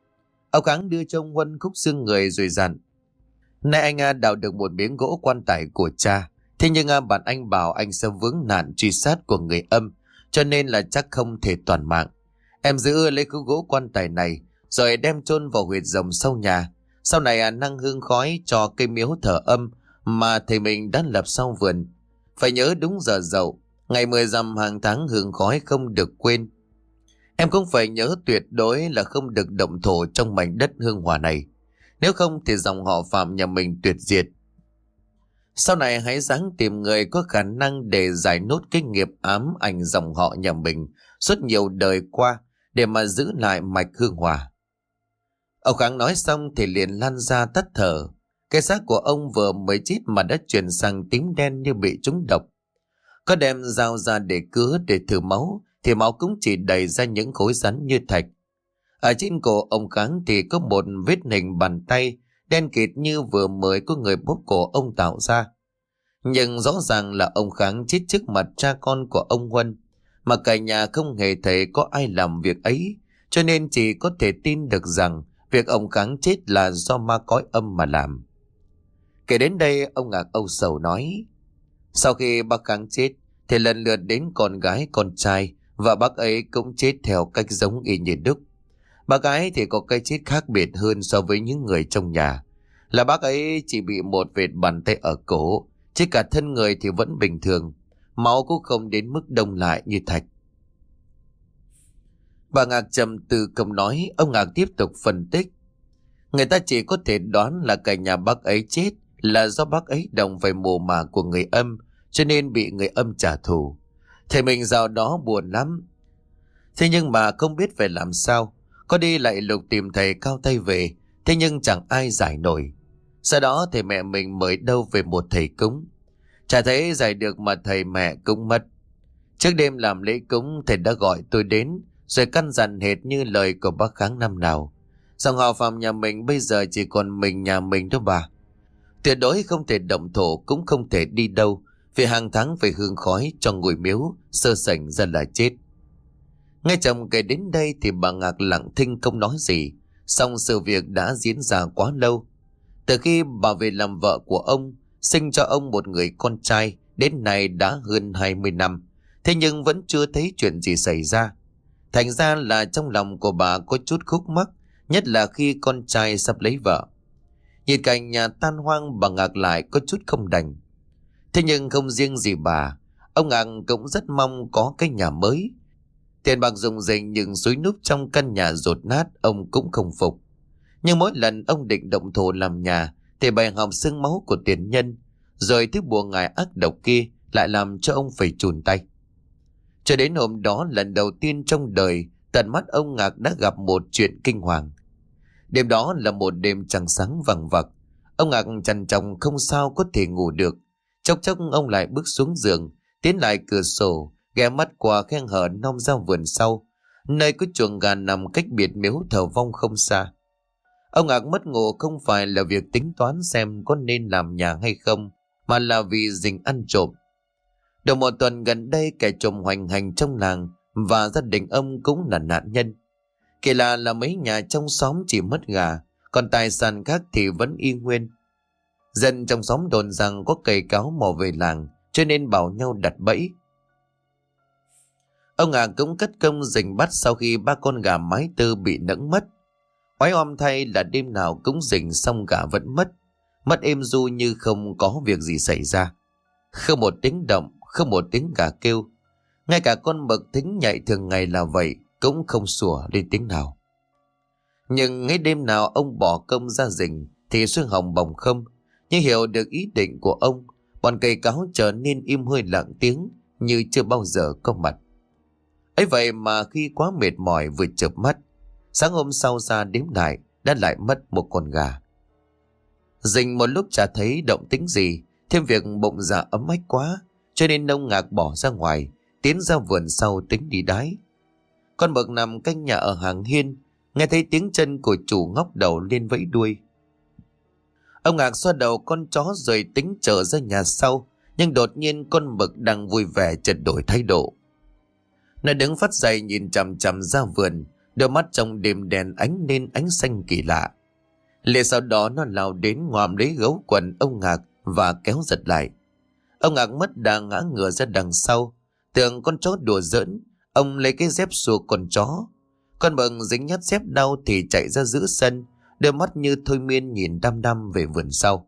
Ông Kháng đưa cho ông Huân khúc xương người rồi dặn: Nay anh đào được một miếng gỗ quan tài của cha. Thế nhưng bạn anh bảo anh sẽ vướng nạn truy sát của người Âm, cho nên là chắc không thể toàn mạng. Em giữ lấy khúc gỗ quan tài này rồi đem chôn vào huyệt rồng sau nhà. Sau này năng hương khói cho cây miếu thờ Âm mà thầy mình đã lập sau vườn. Phải nhớ đúng giờ dậu, ngày 10 rằm hàng tháng hương khói không được quên. Em cũng phải nhớ tuyệt đối là không được động thổ trong mảnh đất hương hỏa này. Nếu không thì dòng họ Phạm nhà mình tuyệt diệt. Sau này hãy ráng tìm người có khả năng để giải nốt cái nghiệp ám ảnh dòng họ nhà mình suốt nhiều đời qua, để mà giữ lại mạch hương hỏa. Ông Kháng nói xong thì liền lăn ra tắt thở. Cái xác của ông vừa mới chết mà đã chuyển sang tím đen như bị trúng độc. Có đem dao ra để cứa để thử máu thì máu cũng chỉ đầy ra những khối rắn như thạch. Ở trên cổ ông Kháng thì có một vết hình bàn tay đen kịt như vừa mới có người bóp cổ ông tạo ra. Nhưng rõ ràng là ông Kháng chết trước mặt cha con của ông Huân, mà cả nhà không hề thấy có ai làm việc ấy, cho nên chỉ có thể tin được rằng việc ông Kháng chết là do ma cõi âm mà làm. Kể đến đây, ông Ngạc âu sầu nói: Sau khi bác Kháng chết thì lần lượt đến con gái con trai, và bác ấy cũng chết theo cách giống y như đúc. Bác gái thì có cái chết khác biệt hơn so với những người trong nhà, là bác ấy chỉ bị một vệt bàn tay ở cổ, chứ cả thân người thì vẫn bình thường, máu cũng không đến mức đông lại như thạch. Bà Ngạc trầm tư không nói. Ông Ngạc tiếp tục phân tích: Người ta chỉ có thể đoán là cả nhà bác ấy chết là do bác ấy đồng về mồ mả của người Âm, cho nên bị người Âm trả thù. Thầy mình dạo đó buồn lắm. Thế nhưng mà không biết phải làm sao. Có đi lại lục tìm thầy cao tay về, thế nhưng chẳng ai giải nổi. Sau đó thầy mẹ mình mới đâu về một thầy cúng. Chả thấy giải được mà thầy mẹ cũng mất. Trước đêm làm lễ cúng, thầy đã gọi tôi đến rồi căn dặn hệt như lời của bác Kháng năm nào: Dòng họ Phạm nhà mình bây giờ chỉ còn mình nhà mình đó bà. Tuyệt đối không thể động thổ, cũng không thể đi đâu, vì hàng tháng phải hương khói cho ngôi miếu, sơ sảnh ra là chết. Nghe chồng kể đến đây thì bà Ngạc lặng thinh không nói gì. Song sự việc đã diễn ra quá lâu. Từ khi bà về làm vợ của ông, sinh cho ông một người con trai, đến nay đã hơn 20 năm. Thế nhưng vẫn chưa thấy chuyện gì xảy ra. Thành ra là trong lòng của bà có chút khúc mắc, nhất là khi con trai sắp lấy vợ. Nhìn cảnh nhà tan hoang, bà Ngạc lại có chút không đành. Thế nhưng không riêng gì bà, ông Ngạc cũng rất mong có cái nhà mới. Tiền bạc dùng dình nhưng suối núp trong căn nhà dột nát ông cũng không phục. Nhưng mỗi lần ông định động thổ làm nhà thì bài học xương máu của tiền nhân, rồi thứ bùa ngài ác độc kia lại làm cho ông phải chùn tay. Cho đến hôm đó, lần đầu tiên trong đời, tận mắt ông Ngạc đã gặp một chuyện kinh hoàng. Đêm đó là một đêm trăng sáng vằng vặc. Ông Ngạc trằn trọc không sao có thể ngủ được. Chốc chốc ông lại bước xuống giường, tiến lại cửa sổ, ghé mắt qua khe hở nông ra vườn sau, nơi có chuồng gà nằm cách biệt miếu thờ vong không xa. Ông Ngạc mất ngủ không phải là việc tính toán xem có nên làm nhà hay không, mà là vì rình ăn trộm. Được một tuần gần đây, kẻ trộm hoành hành trong làng và gia đình ông cũng là nạn nhân. Kể là mấy nhà trong xóm chỉ mất gà, còn tài sản khác thì vẫn y nguyên. Dân trong xóm đồn rằng có cây cáo mò về làng, cho nên bảo nhau đặt bẫy. Ông Ngạc cũng cất công rình bắt sau khi ba con gà mái tư bị nẫng mất. Oái oăm thay là đêm nào cũng rình xong gà vẫn mất. Mất êm du như không có việc gì xảy ra. Không một tiếng động, không một tiếng gà kêu. Ngay cả con mực thính nhạy thường ngày là vậy, cũng không sủa lên tiếng nào. Nhưng ngay đêm nào ông bỏ công ra rình thì xuôi hồng bồng không. Nhưng hiểu được ý định của ông, bọn cây cáo trở nên im hơi lặng tiếng như chưa bao giờ có mặt. Ấy vậy mà khi quá mệt mỏi vừa chợp mắt, sáng hôm sau ra đếm lại đã lại mất một con gà. Rình một lúc chả thấy động tĩnh gì, thêm việc bụng dạ ấm ách quá, cho nên ông Ngạc bỏ ra ngoài, tiến ra vườn sau tính đi đái. Con mực nằm canh nhà ở hàng hiên, nghe thấy tiếng chân của chủ ngóc đầu lên vẫy đuôi. Ông Ngạc xoa đầu con chó rồi tính trở ra nhà sau, nhưng đột nhiên con mực đang vui vẻ chợt đổi thái độ. Nó đứng phắt dậy nhìn chằm chằm ra vườn, đôi mắt trong đêm đèn ánh lên ánh xanh kỳ lạ. Liền sau đó nó lao đến ngoạm lấy gấu quần ông Ngạc và kéo giật lại. Ông Ngạc mất đà ngã ngửa ra đằng sau, tưởng con chó đùa giỡn. Ông lấy cái dép xua con chó. Con Mừng dính nhát dép đau thì chạy ra giữa sân, đôi mắt như thôi miên nhìn đăm đăm về vườn sau.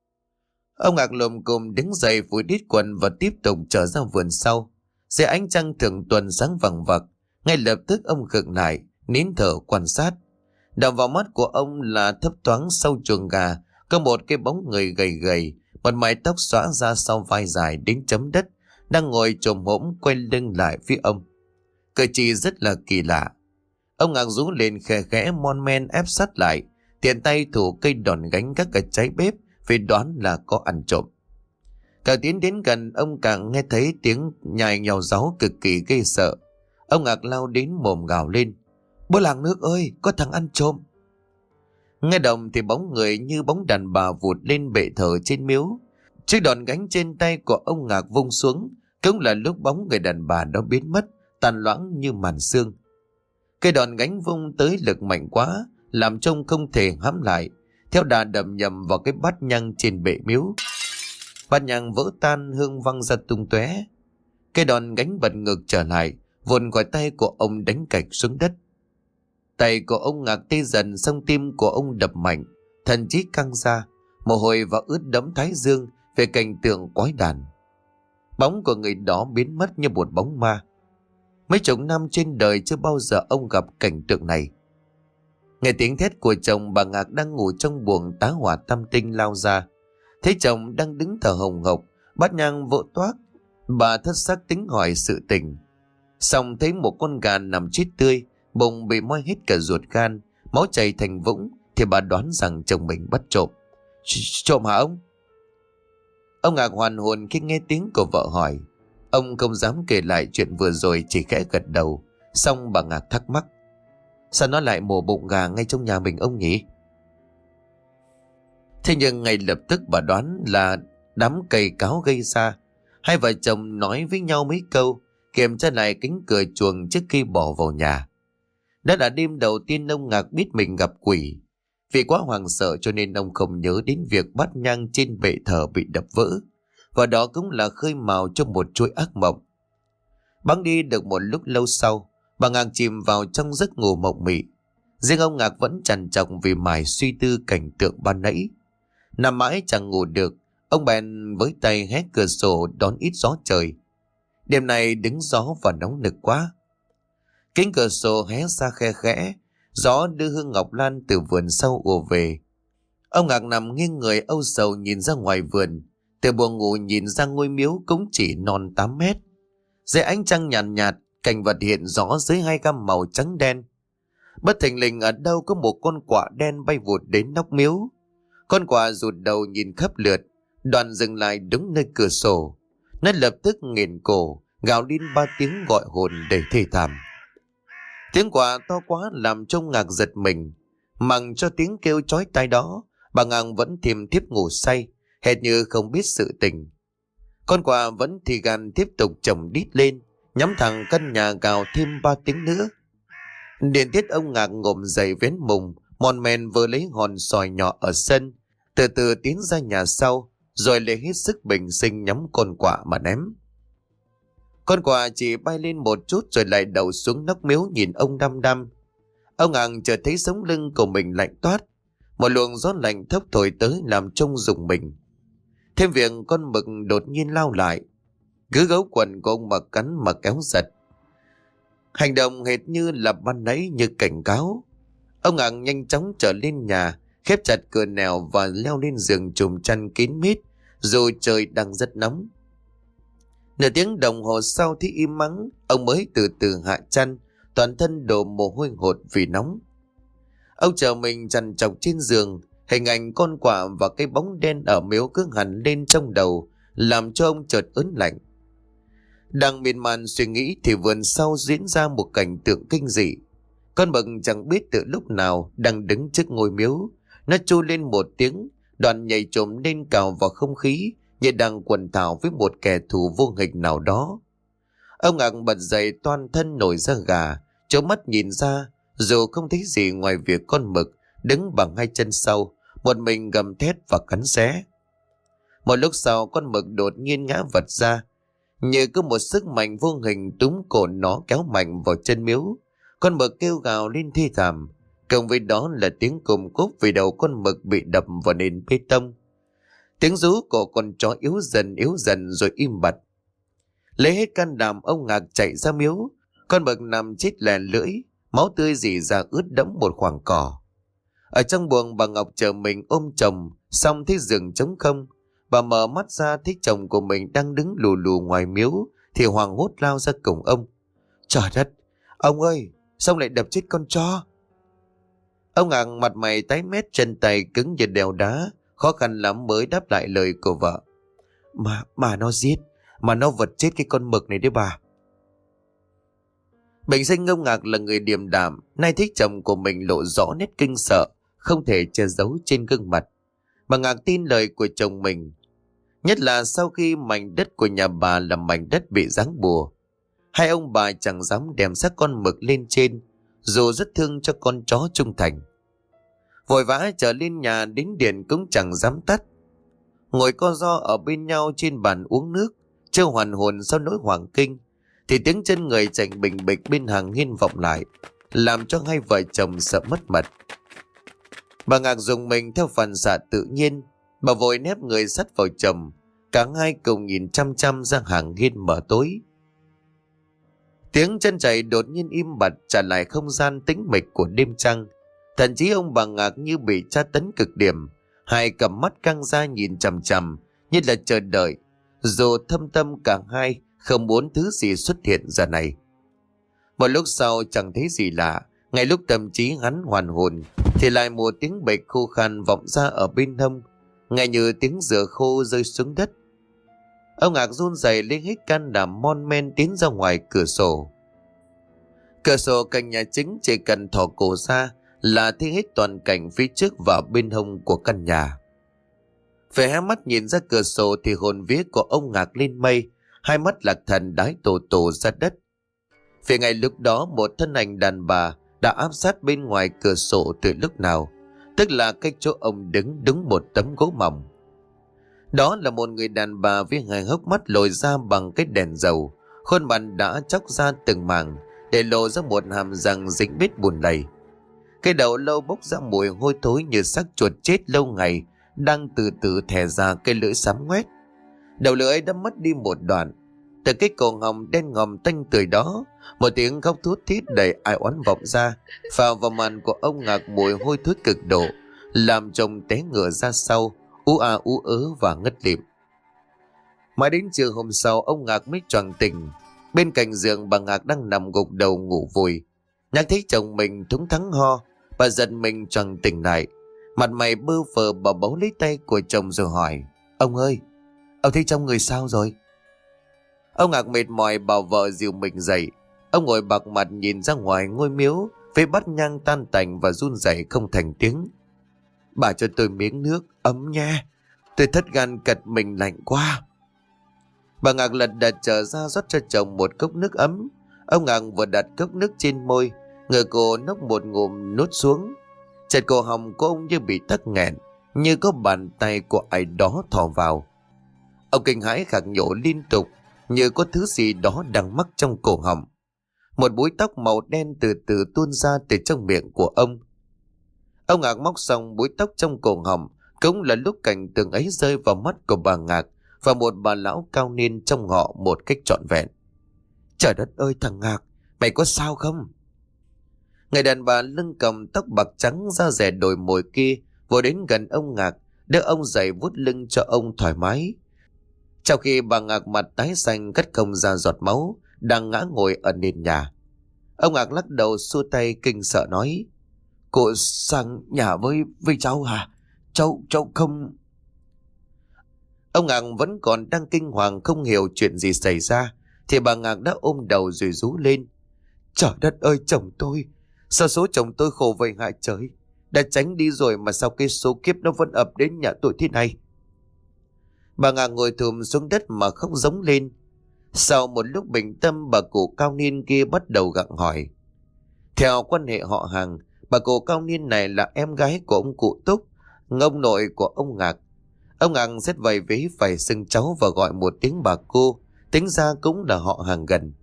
Ông Ngạc lồm cồm đứng dậy phủi đít quần và tiếp tục trở ra vườn sau. Dưới ánh trăng thượng tuần sáng vằng vặc, ngay lập tức ông khựng lại, nín thở quan sát. Đập vào mắt của ông là thấp thoáng sau chuồng gà có một cái bóng người gầy gầy, một mái tóc xõa ra sau vai dài đến chấm đất, đang ngồi chồm hổm quay lưng lại phía ông. Cử chỉ rất là kỳ lạ. Ông Ngạc rú lên khẽ khẽ mon men ép sát lại, tiện tay thủ cây đòn gánh các cái cháy bếp vì đoán là có ăn trộm. Càng tiến đến gần, ông càng nghe thấy tiếng nhai nhào gió cực kỳ ghê sợ. Ông Ngạc lao đến mồm gào lên: "Bố làng nước ơi, có thằng ăn trộm!" Nghe động thì bóng người như bóng đàn bà vụt lên bệ thờ trên miếu. Chiếc đòn gánh trên tay của ông Ngạc vung xuống, cũng là lúc bóng người đàn bà đó biến mất, tàn loãng như màn sương. Cây đòn gánh vung tới lực mạnh quá, làm trông không thể hãm lại, theo đà đầm nhầm vào cái bát nhang trên bệ miếu. Bát nhang vỡ tan, hương văng ra tung tóe. Cây đòn gánh bật ngược trở lại, vụn khỏi tay của ông đánh cạch xuống đất. Tay của ông Ngạc tê dần, xong tim của ông đập mạnh, thần trí căng ra, mồ hôi và ướt đẫm thái dương về cảnh tượng quái đản. Bóng của người đó biến mất như một bóng ma. Mấy chục năm trên đời chưa bao giờ ông gặp cảnh tượng này. Nghe tiếng thét của chồng, bà Ngạc đang ngủ trong buồng tá hỏa tam tinh lao ra. Thấy chồng đang đứng thở hồng hộc, bát nhang vỡ toác, bà thất sắc tính hỏi sự tình. Xong thấy một con gà nằm chết tươi, bụng bị moi hết cả ruột gan, máu chảy thành vũng, thì bà đoán rằng chồng mình bắt trộm. Trộm hả ông? Ông Ngạc hoàn hồn khi nghe tiếng của vợ hỏi. Ông không dám kể lại chuyện vừa rồi, chỉ khẽ gật đầu. Xong bà Ngạc thắc mắc: sao nó lại mổ bụng gà ngay trong nhà mình ông nhỉ? Thế nhưng ngay lập tức bà đoán là đám cây cáo gây ra. Hai vợ chồng nói với nhau mấy câu, kiểm tra lại cánh cửa chuồng trước khi bỏ vào nhà. Đó là đêm đầu tiên ông Ngạc biết mình gặp quỷ. Vì quá hoảng sợ cho nên ông không nhớ đến việc bát nhang trên bệ thờ bị đập vỡ. Và đó cũng là khơi mào cho một chuỗi ác mộng. Bẵng đi được một lúc lâu sau, bà Ngạc chìm vào trong giấc ngủ mộng mị. Riêng ông Ngạc vẫn trằn trọc vì mải suy tư cảnh tượng ban nãy. Nằm mãi chẳng ngủ được, ông bèn với tay hé cửa sổ đón ít gió trời. Đêm nay đứng gió và nóng nực quá. Cánh cửa sổ hé ra khe khẽ, gió đưa hương ngọc lan từ vườn sau ùa về. Ông Ngạc nằm nghiêng người âu sầu nhìn ra ngoài vườn. Từ buồng ngủ nhìn ra ngôi miếu cũng chỉ non 8 mét. Dưới ánh trăng nhàn nhạt, cảnh vật hiện rõ dưới hai gam màu trắng đen. Bất thình lình ở đâu có một con quạ đen bay vụt đến nóc miếu. Con quạ rụt đầu nhìn khắp lượt, đoàn dừng lại đúng nơi cửa sổ. Nó lập tức nghển cổ, gào lên 3 tiếng gọi hồn đầy thê thảm. Tiếng quạ to quá làm cho Ngạc giật mình. Mặc cho tiếng kêu chói tai đó, bà Ngạc vẫn thiêm thiếp ngủ say, hệt như không biết sự tình. Con quạ vẫn thì gan tiếp tục chồng đít lên, nhắm thẳng căn nhà gào thêm 3 tiếng nữa. Điện tiết ông Ngạc ngộm dậy vén mùng, mòn men vừa lấy hòn sỏi nhỏ ở sân, từ từ tiến ra nhà sau, rồi lấy hết sức bình sinh nhắm con quạ mà ném. Con quạ chỉ bay lên một chút rồi lại đậu xuống nóc miếu nhìn ông đăm đăm. Ông Ngạc chợt thấy sống lưng của mình lạnh toát, một luồng gió lạnh thốc thổi tới làm trông rùng mình. Thêm việc con mực đột nhiên lao lại, cứ gấu quần của ông mà cắn mà kéo giật. Hành động hệt như là ban nãy như cảnh cáo. Ông Ngạc nhanh chóng trở lên nhà, khép chặt cửa nẻo và leo lên giường trùm chăn kín mít, dù trời đang rất nóng. Nửa tiếng đồng hồ sau thì im mắng, ông mới từ từ hạ chăn, toàn thân đổ mồ hôi hột vì nóng. Ông chờ mình trằn trọc trên giường, hình ảnh con quạ và cái bóng đen ở miếu cứ hằn lên trong đầu, làm cho ông chợt ớn lạnh. Đang miên man suy nghĩ thì vườn sau diễn ra một cảnh tượng kinh dị. Con mực chẳng biết từ lúc nào đang đứng trước ngôi miếu. Nó chu lên một tiếng, đoạn nhảy trồm lên cào vào không khí, như đang quần thảo với một kẻ thù vô hình nào đó. Ông Ngạc bật dậy toan thân nổi da gà, trố mắt nhìn ra, dù không thấy gì ngoài việc con mực đứng bằng hai chân sau, một mình gầm thét và cắn xé. Một lúc sau con mực đột nhiên ngã vật ra, như có một sức mạnh vô hình túm cổ nó kéo mạnh vào chân miếu. Con mực kêu gào lên thê thảm, cộng với đó là tiếng cùm cúp vì đầu con mực bị đập vào nền bê tông. Tiếng rú của con chó yếu dần rồi im bặt. Lấy hết can đảm, ông Ngạc chạy ra miếu. Con mực nằm chết lè lưỡi, máu tươi rỉ ra ướt đẫm một khoảng cỏ. Ở trong buồng, bà Ngọc chờ mình ôm chồng, xong thấy giường trống không. Bà mở mắt ra thấy chồng của mình đang đứng lù lù ngoài miếu, thì hoảng hốt lao ra cổng ông. Trời đất, ông ơi, sao lại đập chết con chó? Ông Ngạc mặt mày tái mét, chân tay cứng như đèo đá, khó khăn lắm mới đáp lại lời của vợ. Mà nó giết, mà nó vật chết cái con mực này đấy bà. Bình sinh ông Ngạc là người điềm đạm, nay thấy chồng của mình lộ rõ nét kinh sợ, không thể che giấu trên gương mặt. Bà Ngạc tin lời của chồng mình, nhất là sau khi mảnh đất của nhà bà là mảnh đất bị giáng bùa. Hai ông bà chẳng dám đem xác con mực lên trên, dù rất thương cho con chó trung thành. Vội vã trở lên nhà, đến điện cũng chẳng dám tắt. Ngồi co ro ở bên nhau trên bàn uống nước, chưa hoàn hồn sau nỗi hoảng kinh, thì tiếng chân người chạy bình bịch bên hàng hiên vọng lại, làm cho hai vợ chồng sợ mất mật. Bà Ngạc dùng mình theo phản xạ tự nhiên, bà vội nép người sát vào chồng, cả hai cùng nhìn chăm chăm ra hàng hiên mờ tối. Tiếng chân chạy đột nhiên im bặt, trả lại không gian tĩnh mịch của đêm trăng. Thậm chí ông bà Ngạc như bị tra tấn cực điểm, hai cặp mắt căng ra nhìn chằm chằm như là chờ đợi, dù thâm tâm cả hai không muốn thứ gì xuất hiện ra này. Một lúc sau chẳng thấy gì lạ, ngay lúc tâm trí hắn hoàn hồn thì lại một tiếng bịch khô khan vọng ra ở bên hông, nghe như tiếng dừa khô rơi xuống đất. Ông Ngạc run rẩy lấy hết can đảm mon men tiến ra ngoài cửa sổ. Cửa sổ cạnh nhà chính chỉ cần thò cổ ra là thấy hết toàn cảnh phía trước và bên hông của căn nhà. Phải hé mắt nhìn ra cửa sổ thì hồn vía của ông Ngạc lên mây, hai mắt lạc thần đái tổ tổ ra đất. Vì ngay lúc đó một thân ảnh đàn bà đã áp sát bên ngoài cửa sổ từ lúc nào, tức là cách chỗ ông đứng đúng một tấm gỗ mỏng. Đó là một người đàn bà với hai hốc mắt lồi ra bằng cái đèn dầu, khuôn mặt đã chóc ra từng mảng để lộ ra một hàm răng dính bết bùn lầy. Cái đầu lâu bốc ra mùi hôi thối như xác chuột chết lâu ngày, đang từ từ thè ra cái lưỡi xám ngoét. Đầu lưỡi đã mất đi một đoạn. Từ cái cổ họng đen ngòm tanh tưởi đó, một tiếng khóc thút thít đầy ai oán vọng ra, phào vào màn của ông Ngạc mùi hôi thối cực độ, làm chồng té ngửa ra sau, ú a ú ớ và ngất lịm. Mãi đến trưa hôm sau ông Ngạc mới choàng tỉnh. Bên cạnh giường bà Ngạc đang nằm gục đầu ngủ vùi. Nhắc thấy chồng mình thúng thắng ho, bà giật mình choàng tỉnh lại. Mặt mày bơ phờ, bà bấu lấy tay của chồng rồi hỏi: Ông ơi, ông thấy trong người sao rồi? Ông Ngạc mệt mỏi bảo vợ dìu mình dậy. Ông ngồi bạc mặt nhìn ra ngoài ngôi miếu với bát nhang tan tành và run rẩy không thành tiếng. Bà cho tôi miếng nước ấm nha, tôi thất gan cật mình lạnh quá. Bà Ngạc lật đật trở ra rót cho chồng một cốc nước ấm. Ông Ngạc vừa đặt cốc nước trên môi, người cô nốc một ngụm nuốt xuống. Chợt cổ họng của ông như bị tắc nghẹn, như có bàn tay của ai đó thò vào. Ông kinh hãi khạc nhổ liên tục, như có thứ gì đó đang mắc trong cổ họng. Một búi tóc màu đen từ từ tuôn ra từ trong miệng của ông. Ông Ngạc móc xong búi tóc trong cổ họng, cũng là lúc cảnh tượng ấy rơi vào mắt của bà Ngạc và một bà lão cao niên trong họ một cách trọn vẹn. Trời đất ơi thằng Ngạc, mày có sao không? Người đàn bà lưng cầm tóc bạc trắng da rẻ đồi mồi kia vội đến gần ông Ngạc, đỡ ông dậy vuốt lưng cho ông thoải mái. Trong khi bà Ngạc mặt tái xanh cắt không ra giọt máu, đang ngã ngồi ở nền nhà. Ông Ngạc lắc đầu xua tay kinh sợ nói: Cô sang nhà với cháu hả? Cháu không... Ông Ngạc vẫn còn đang kinh hoàng không hiểu chuyện gì xảy ra, thì bà Ngạc đã ôm đầu rồi rú lên: Trời đất ơi chồng tôi, sao số chồng tôi khổ vậy hại trời? Đã tránh đi rồi mà sao cái số kiếp nó vẫn ập đến nhà tôi thế này? Bà Ngạc ngồi thùm xuống đất mà khóc rống lên. Sau một lúc bình tâm, bà cụ cao niên kia bắt đầu gặng hỏi: Theo quan hệ họ hàng, bà cụ cao niên này là em gái của ông cụ Túc, ông nội của ông Ngạc. Ông Ngạc rất vầy vế phải xưng cháu và gọi một tiếng bà cô, tính ra cũng là họ hàng gần.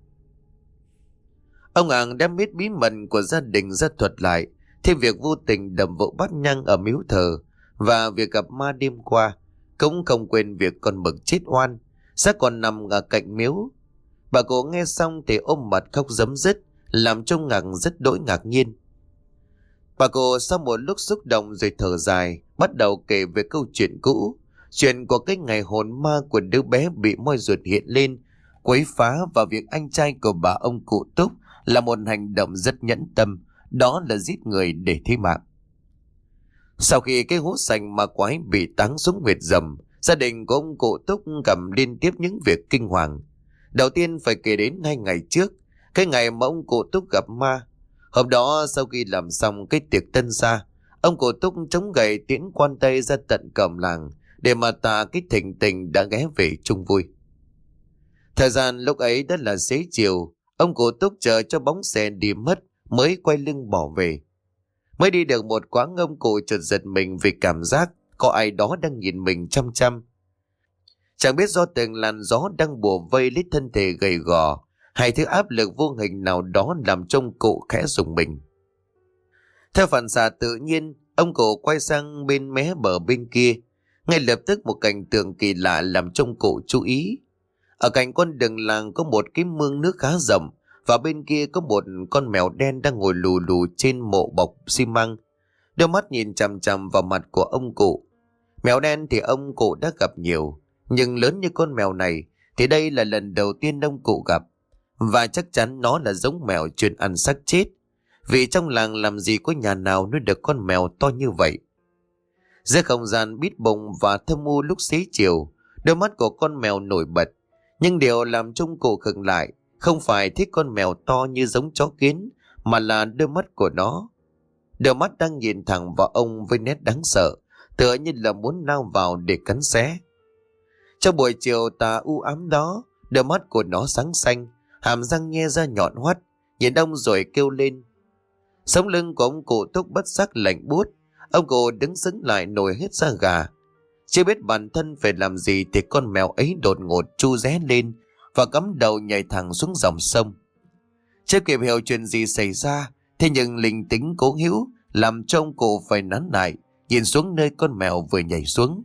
Ông Ngạc đem biết bí mật của gia đình ra thuật lại, thêm việc vô tình đập vỡ bát nhang ở miếu thờ và việc gặp ma đêm qua, cũng không quên việc con mực chết oan, xác còn nằm ở cạnh miếu. Bà cụ nghe xong thì ôm mặt khóc rấm rứt, làm trông Ngạc rất đỗi ngạc nhiên. Bà cụ sau một lúc xúc động rồi thở dài, bắt đầu kể về câu chuyện cũ, chuyện của cái ngày hồn ma của đứa bé bị moi ruột hiện lên, quấy phá, và việc anh trai của bà ông cụ Túc là một hành động rất nhẫn tâm, đó là giết người để thi mạng. Sau khi cái hố sành ma quái bị táng xuống huyệt rầm, gia đình của ông cụ Túc gặp liên tiếp những việc kinh hoàng. Đầu tiên phải kể đến 2 ngày trước, cái ngày mà ông cụ Túc gặp ma. Hôm đó sau khi làm xong cái tiệc tân gia, ông cụ Túc chống gậy tiễn quan tây ra tận cổng làng để mà tạ cái thịnh tình đã ghé về chung vui. Thời gian lúc ấy đã là xế chiều, ông cụ Túc chờ cho bóng xe đi mất mới quay lưng bỏ về. Mới đi được một quãng, ông cụ chợt giật mình vì cảm giác có ai đó đang nhìn mình chăm chăm. Chẳng biết do từng làn gió đang bùa vây lấy thân thể gầy gò, hay thứ áp lực vô hình nào đó làm cho ông cụ khẽ rùng mình. Theo phản xạ tự nhiên, ông cụ quay sang bên mé bờ bên kia. Ngay lập tức một cảnh tượng kỳ lạ làm cho ông cụ chú ý. Ở cạnh con đường làng có một cái mương nước khá rộng, và bên kia có một con mèo đen đang ngồi lù lù trên mộ bọc xi măng, đôi mắt nhìn chằm chằm vào mặt của ông cụ. Mèo đen thì ông cụ đã gặp nhiều, nhưng lớn như con mèo này thì đây là lần đầu tiên ông cụ gặp, và chắc chắn nó là giống mèo chuyên ăn xác chết, vì trong làng làm gì có nhà nào nuôi được con mèo to như vậy. Giữa không gian bít bùng và thâm u lúc xế chiều, đôi mắt của con mèo nổi bật, nhưng điều làm cho ông cụ khựng lại không phải thích con mèo to như giống chó kiến, mà là đôi mắt của nó. Đôi mắt đang nhìn thẳng vào ông với nét đáng sợ, tựa như là muốn lao vào để cắn xé. Trong buổi chiều tà u ám đó, đôi mắt của nó sáng xanh, hàm răng nhe ra nhọn hoắt, nhìn ông rồi kêu lên. Sống lưng của ông cụ Túc bất giác lạnh buốt, ông cụ đứng sững lại nổi hết da gà. Chưa biết bản thân phải làm gì thì con mèo ấy đột ngột chu ré lên và cắm đầu nhảy thẳng xuống dòng sông. Chưa kịp hiểu chuyện gì xảy ra, thế nhưng linh tính cố hữu làm cho ông cụ phải nán lại, nhìn xuống nơi con mèo vừa nhảy xuống.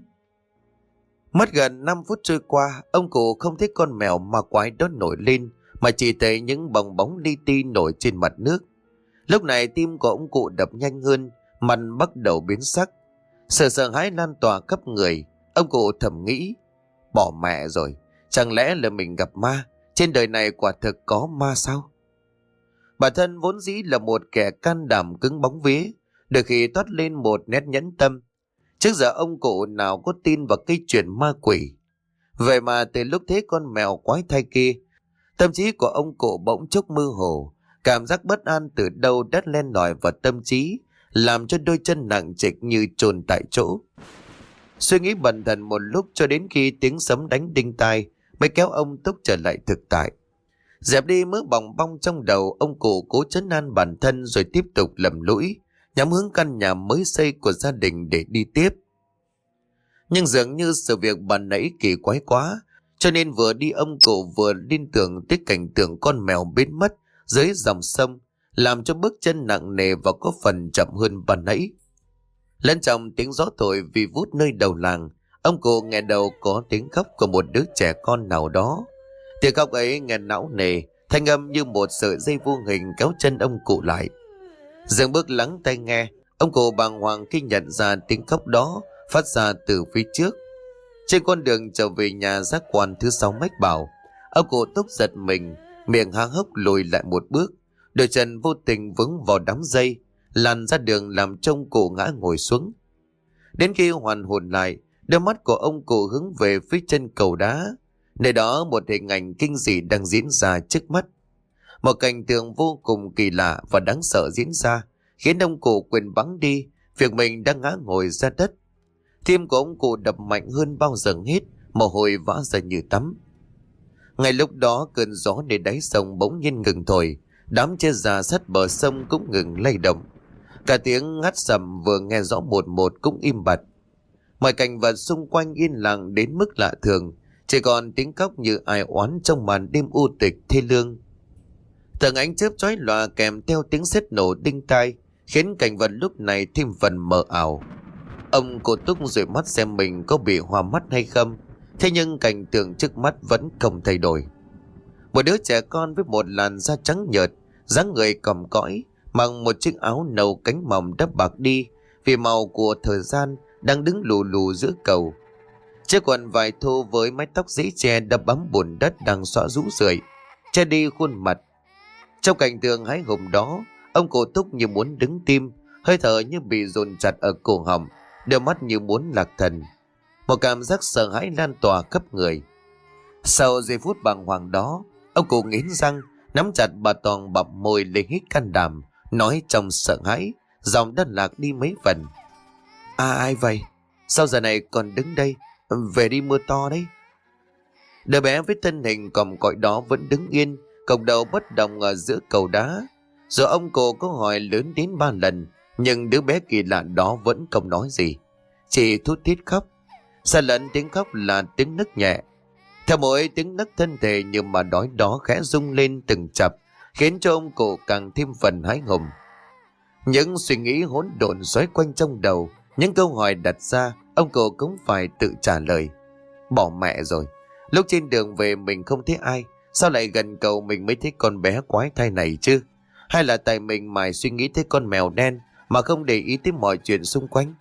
Mất gần 5 phút trôi qua, ông cụ không thấy con mèo ma quái đó nổi lên, mà chỉ thấy những bong bóng li ti nổi trên mặt nước. Lúc này tim của ông cụ đập nhanh hơn, mặt bắt đầu biến sắc. Sợ sợ hãi lan tỏa khắp người, ông cụ thầm nghĩ, bỏ mẹ rồi, chẳng lẽ là mình gặp ma, trên đời này quả thực có ma sao? Bản thân vốn dĩ là một kẻ can đảm cứng bóng vía, đôi khi toát lên một nét nhẫn tâm. Trước giờ ông cụ nào có tin vào cái chuyện ma quỷ. Vậy mà từ lúc thấy con mèo quái thai kia, tâm trí của ông cụ bỗng chốc mơ hồ, cảm giác bất an từ đâu đã len lỏi vào tâm trí, làm cho đôi chân nặng trịch như chôn tại chỗ. Suy nghĩ bần thần một lúc cho đến khi tiếng sấm đánh đinh tai mới kéo ông Túc trở lại thực tại. Dẹp đi mớ bòng bong trong đầu, ông cụ cố trấn an bản thân rồi tiếp tục lầm lũi, nhắm hướng căn nhà mới xây của gia đình để đi tiếp. Nhưng dường như sự việc ban nãy kỳ quái quá, cho nên vừa đi ông cụ vừa liên tưởng tới cảnh tượng con mèo biến mất dưới dòng sông, làm cho bước chân nặng nề và có phần chậm hơn ban nãy. Lẫn trong tiếng gió thổi vì vút nơi đầu làng, ông cụ nghe đầu có tiếng khóc của một đứa trẻ con nào đó. Tiếng khóc ấy nghe não nề, thanh âm như một sợi dây vô hình kéo chân ông cụ lại. Dừng bước lắng tai nghe, ông cụ bàng hoàng khi nhận ra tiếng khóc đó phát ra từ phía trước. Trên con đường trở về nhà giác quan thứ 6 mách bảo, ông cụ Túc giật mình, miệng há hốc lùi lại một bước, đôi chân vô tình vướng vào đám dây, lăn ra đường làm trông cụ ngã ngồi xuống. Đến khi hoàn hồn lại, đôi mắt của ông cụ hướng về phía chân cầu đá, nơi đó một hình ảnh kinh dị đang diễn ra trước mắt. Một cảnh tượng vô cùng kỳ lạ và đáng sợ diễn ra, khiến ông cụ quên bẵng đi việc mình đang ngã ngồi ra đất. Tim của ông cụ đập mạnh hơn bao giờ hết, mồ hôi vã ra như tắm. Ngay lúc đó cơn gió nơi đáy sông bỗng nhiên ngừng thổi, Đám chia già sát bờ sông cũng ngừng lay động. Cả tiếng ngắt sầm vừa nghe rõ một một cũng im bặt. Mọi cảnh vật xung quanh yên lặng đến mức lạ thường, chỉ còn tiếng khóc như ai oán trong màn đêm u tịch thê lương. Từng ánh chớp chói lòa kèm theo tiếng sét nổ đinh tai khiến cảnh vật lúc này thêm phần mờ ảo. Ông Cô Túc dụi mắt xem mình có bị hoa mắt hay không, thế nhưng cảnh tượng trước mắt vẫn không thay đổi. Một đứa trẻ con với một làn da trắng nhợt, dáng người còm cõi, mặc một chiếc áo nâu cánh mỏng đã bạc đi vì màu của thời gian, đang đứng lù lù giữa cầu. Chiếc quần vải thô với mái tóc dễ che đã bám bùn đất đang xõa rũ rượi, che đi khuôn mặt. Trong cảnh tượng hãi hùng đó, ông Cô Túc như muốn đứng tim, hơi thở như bị dồn chặt ở cổ họng, đôi mắt như muốn lạc thần. Một cảm giác sợ hãi lan tỏa khắp người. Sau giây phút bàng hoàng đó, ông cụ nghiến răng, nắm chặt bà Toàn bặm môi lên hít can đảm, nói trong sợ hãi, giọng đất lạc đi mấy phần. Ai vậy? Sao giờ này còn đứng đây? Về đi, mưa to đấy. Đứa bé với thân hình còm cõi đó vẫn đứng yên, cộc đầu bất động ở giữa cầu đá. Rồi ông cụ có hỏi lớn đến 3 lần, nhưng đứa bé kỳ lạ đó vẫn không nói gì, chỉ thút thít khóc. Xa lẫn tiếng khóc là tiếng nức nhẹ. Theo mỗi tiếng nấc thân thể như mà đói đó khẽ rung lên từng chập, khiến cho ông cụ càng thêm phần hãi hùng. Những suy nghĩ hỗn độn xoáy quanh trong đầu, những câu hỏi đặt ra, ông cụ cũng phải tự trả lời. Bỏ mẹ rồi, lúc trên đường về mình không thấy ai, sao lại gần cầu mình mới thấy con bé quái thai này chứ? Hay là tại mình mải suy nghĩ tới con mèo đen mà không để ý tới mọi chuyện xung quanh?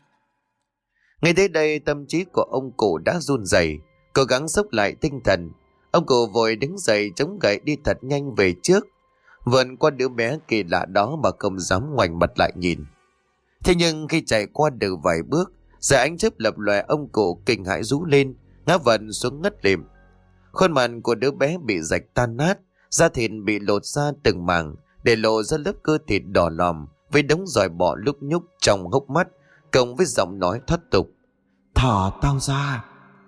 Ngay tới đây tâm trí của ông cụ đã run rẩy, cố gắng xốc lại tinh thần. Ông cụ vội đứng dậy chống gậy đi thật nhanh về trước, vượn qua đứa bé kỳ lạ đó mà không dám ngoảnh mặt lại nhìn. Thế nhưng khi chạy qua được vài bước, dưới ánh chớp lập lòe, ông cụ kinh hãi rú lên, ngã vật xuống ngất lịm. Khuôn mặt của đứa bé bị rạch tan nát, da thịt bị lột ra từng mảng, để lộ ra lớp cơ thịt đỏ lòm với đống giòi bọ lúc nhúc trong hốc mắt, cộng với giọng nói thoát tục: "Thả tao ra!"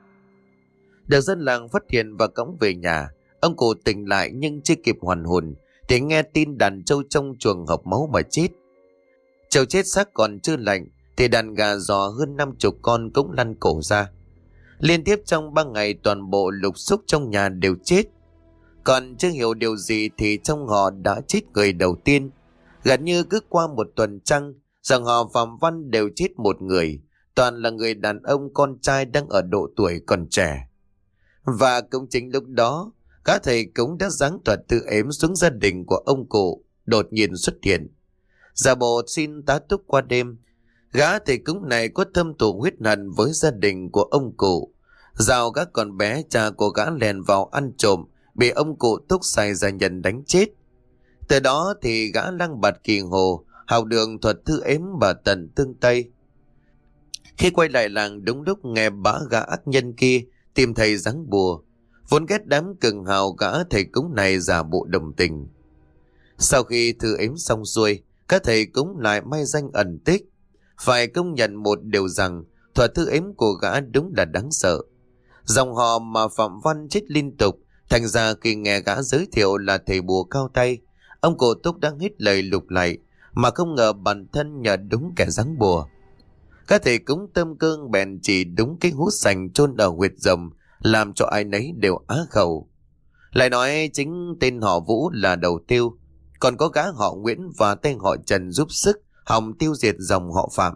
Được dân làng phát hiện và cõng về nhà. Ông cụ tỉnh lại nhưng chưa kịp hoàn hồn thì nghe tin đàn trâu trong chuồng hộc máu mà chết. Trâu chết xác còn chưa lạnh thì đàn gà giò hơn 50 con cũng lăn cổ ra. Liên tiếp trong 3 ngày toàn bộ lục xúc trong nhà đều chết. Còn chưa hiểu điều gì thì trong họ đã chết người đầu tiên. Gần như cứ qua một tuần trăng, dòng họ Phạm Văn đều chết một người, toàn là người đàn ông con trai đang ở độ tuổi còn trẻ. Và cũng chính lúc đó, gã thầy cúng đã giáng thuật tư ếm xuống gia đình của ông cụ đột nhiên xuất hiện. Giả bộ xin tá túc qua đêm, gã thầy cúng này có thâm thù huyết hận với gia đình của ông cụ. Dạo gã còn bé, cha của gã lèn vào ăn trộm, bị ông cụ Túc sai ra nhận đánh chết. Từ đó thì gã lăng bạt kỳ hồ, học đường thuật thư ếm bà tận tương Tây. Khi quay lại làng đúng lúc nghe bả gã ác nhân kia tìm thầy giáng bùa, vốn ghét đám cường hào gã thầy cúng này giả bộ đồng tình. Sau khi thư ếm xong xuôi, các thầy cúng lại may danh ẩn tích. Phải công nhận một điều rằng thuật thư ếm của gã đúng là đáng sợ. Dòng họ mà Phạm Văn chết liên tục, thành ra khi nghe gã giới thiệu là thầy bùa cao tay, ông cụ Túc đang hít lời lục lại, mà không ngờ bản thân nhờ đúng kẻ giáng bùa. Các thầy cúng tâm cương bèn chỉ đúng cái hút sành chôn ở huyệt rồng, làm cho ai nấy đều á khẩu. Lại nói chính tên họ Vũ là đầu tiêu, còn có gã họ Nguyễn và tên họ Trần giúp sức hòng tiêu diệt dòng họ Phạm.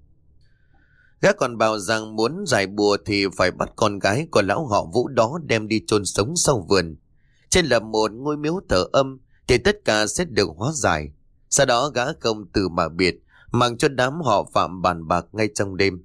Gã còn bảo rằng muốn giải bùa thì phải bắt con gái của lão họ Vũ đó đem đi chôn sống sau vườn, trên lập một ngôi miếu thờ âm, thì tất cả sẽ được hóa giải. Sau đó gã không từ mà biệt, mang cho đám họ Phạm bàn bạc ngay trong đêm.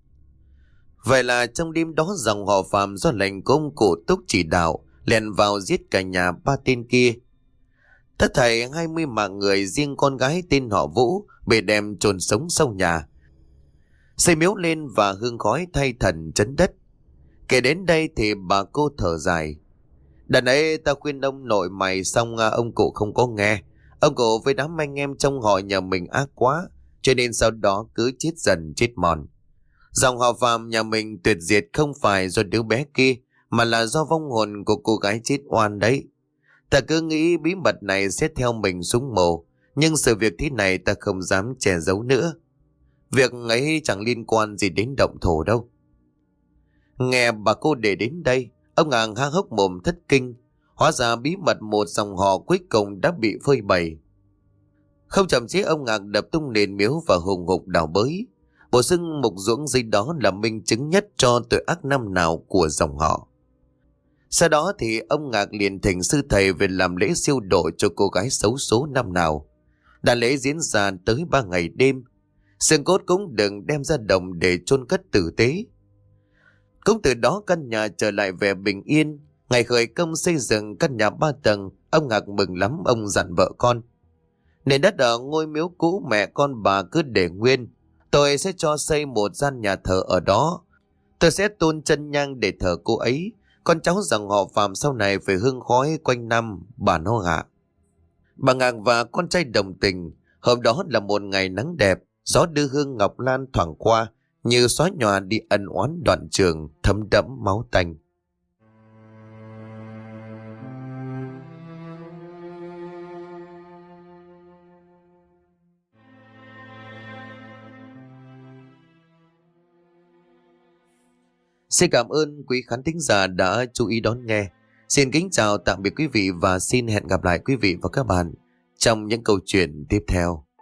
Vậy là trong đêm đó, dòng họ Phạm do lệnh của ông cụ Túc chỉ đạo lèn vào giết cả nhà 3 tên kia. Tất thảy 20 mạng người, riêng con gái tên họ Vũ bị đem chôn sống sau nhà, xây miếu lên và hương khói thay thần trấn đất. Kể đến đây thì bà cô thở dài: "Đợt ấy ta khuyên ông nội mày xong ông cụ không có nghe. Ông cụ với đám anh em trong họ nhà mình ác quá, cho nên sau đó cứ chết dần chết mòn. Dòng họ Phạm nhà mình tuyệt diệt không phải do đứa bé kia, mà là do vong hồn của cô gái chết oan đấy. Ta cứ nghĩ bí mật này sẽ theo mình xuống mồ, nhưng sự việc thế này ta không dám che giấu nữa. Việc ấy chẳng liên quan gì đến động thổ đâu. Nghe bà cô để đến đây, ông Ngạn há hốc mồm thất kinh. Hóa ra bí mật một dòng họ cuối cùng đã bị phơi bày. Không chậm chế, ông Ngạn đập tung nền miếu và hùng hục đào bới. Bộ xưng mục ruỗng dưới đó là minh chứng nhất cho tội ác năm nào của dòng họ. Sau đó thì ông Ngạn liền thỉnh sư thầy về làm lễ siêu độ cho cô gái xấu số năm nào. Đàn lễ diễn ra tới 3 ngày đêm. Xương cốt cũng đừng đem ra đồng để chôn cất tử tế. Cũng từ đó căn nhà trở lại vẻ bình yên. Ngày khởi công xây dựng căn nhà 3 tầng, ông Ngạn mừng lắm. Ông dặn vợ con: nền đất ở ngôi miếu cũ mẹ con bà cứ để nguyên, tôi sẽ cho xây một gian nhà thờ ở đó. Tôi sẽ tôn chân nhang để thờ cô ấy. Con cháu dòng họ Phạm sau này phải hương khói quanh năm, bà nó hạ. Bà Ngạn và con trai đồng tình. Hôm đó là một ngày nắng đẹp, gió đưa hương ngọc lan thoảng qua, như xóa nhòa đi ân oán đoạn trường thấm đẫm máu tanh. Xin cảm ơn quý khán thính giả đã chú ý đón nghe. Xin kính chào tạm biệt quý vị và xin hẹn gặp lại quý vị và các bạn trong những câu chuyện tiếp theo.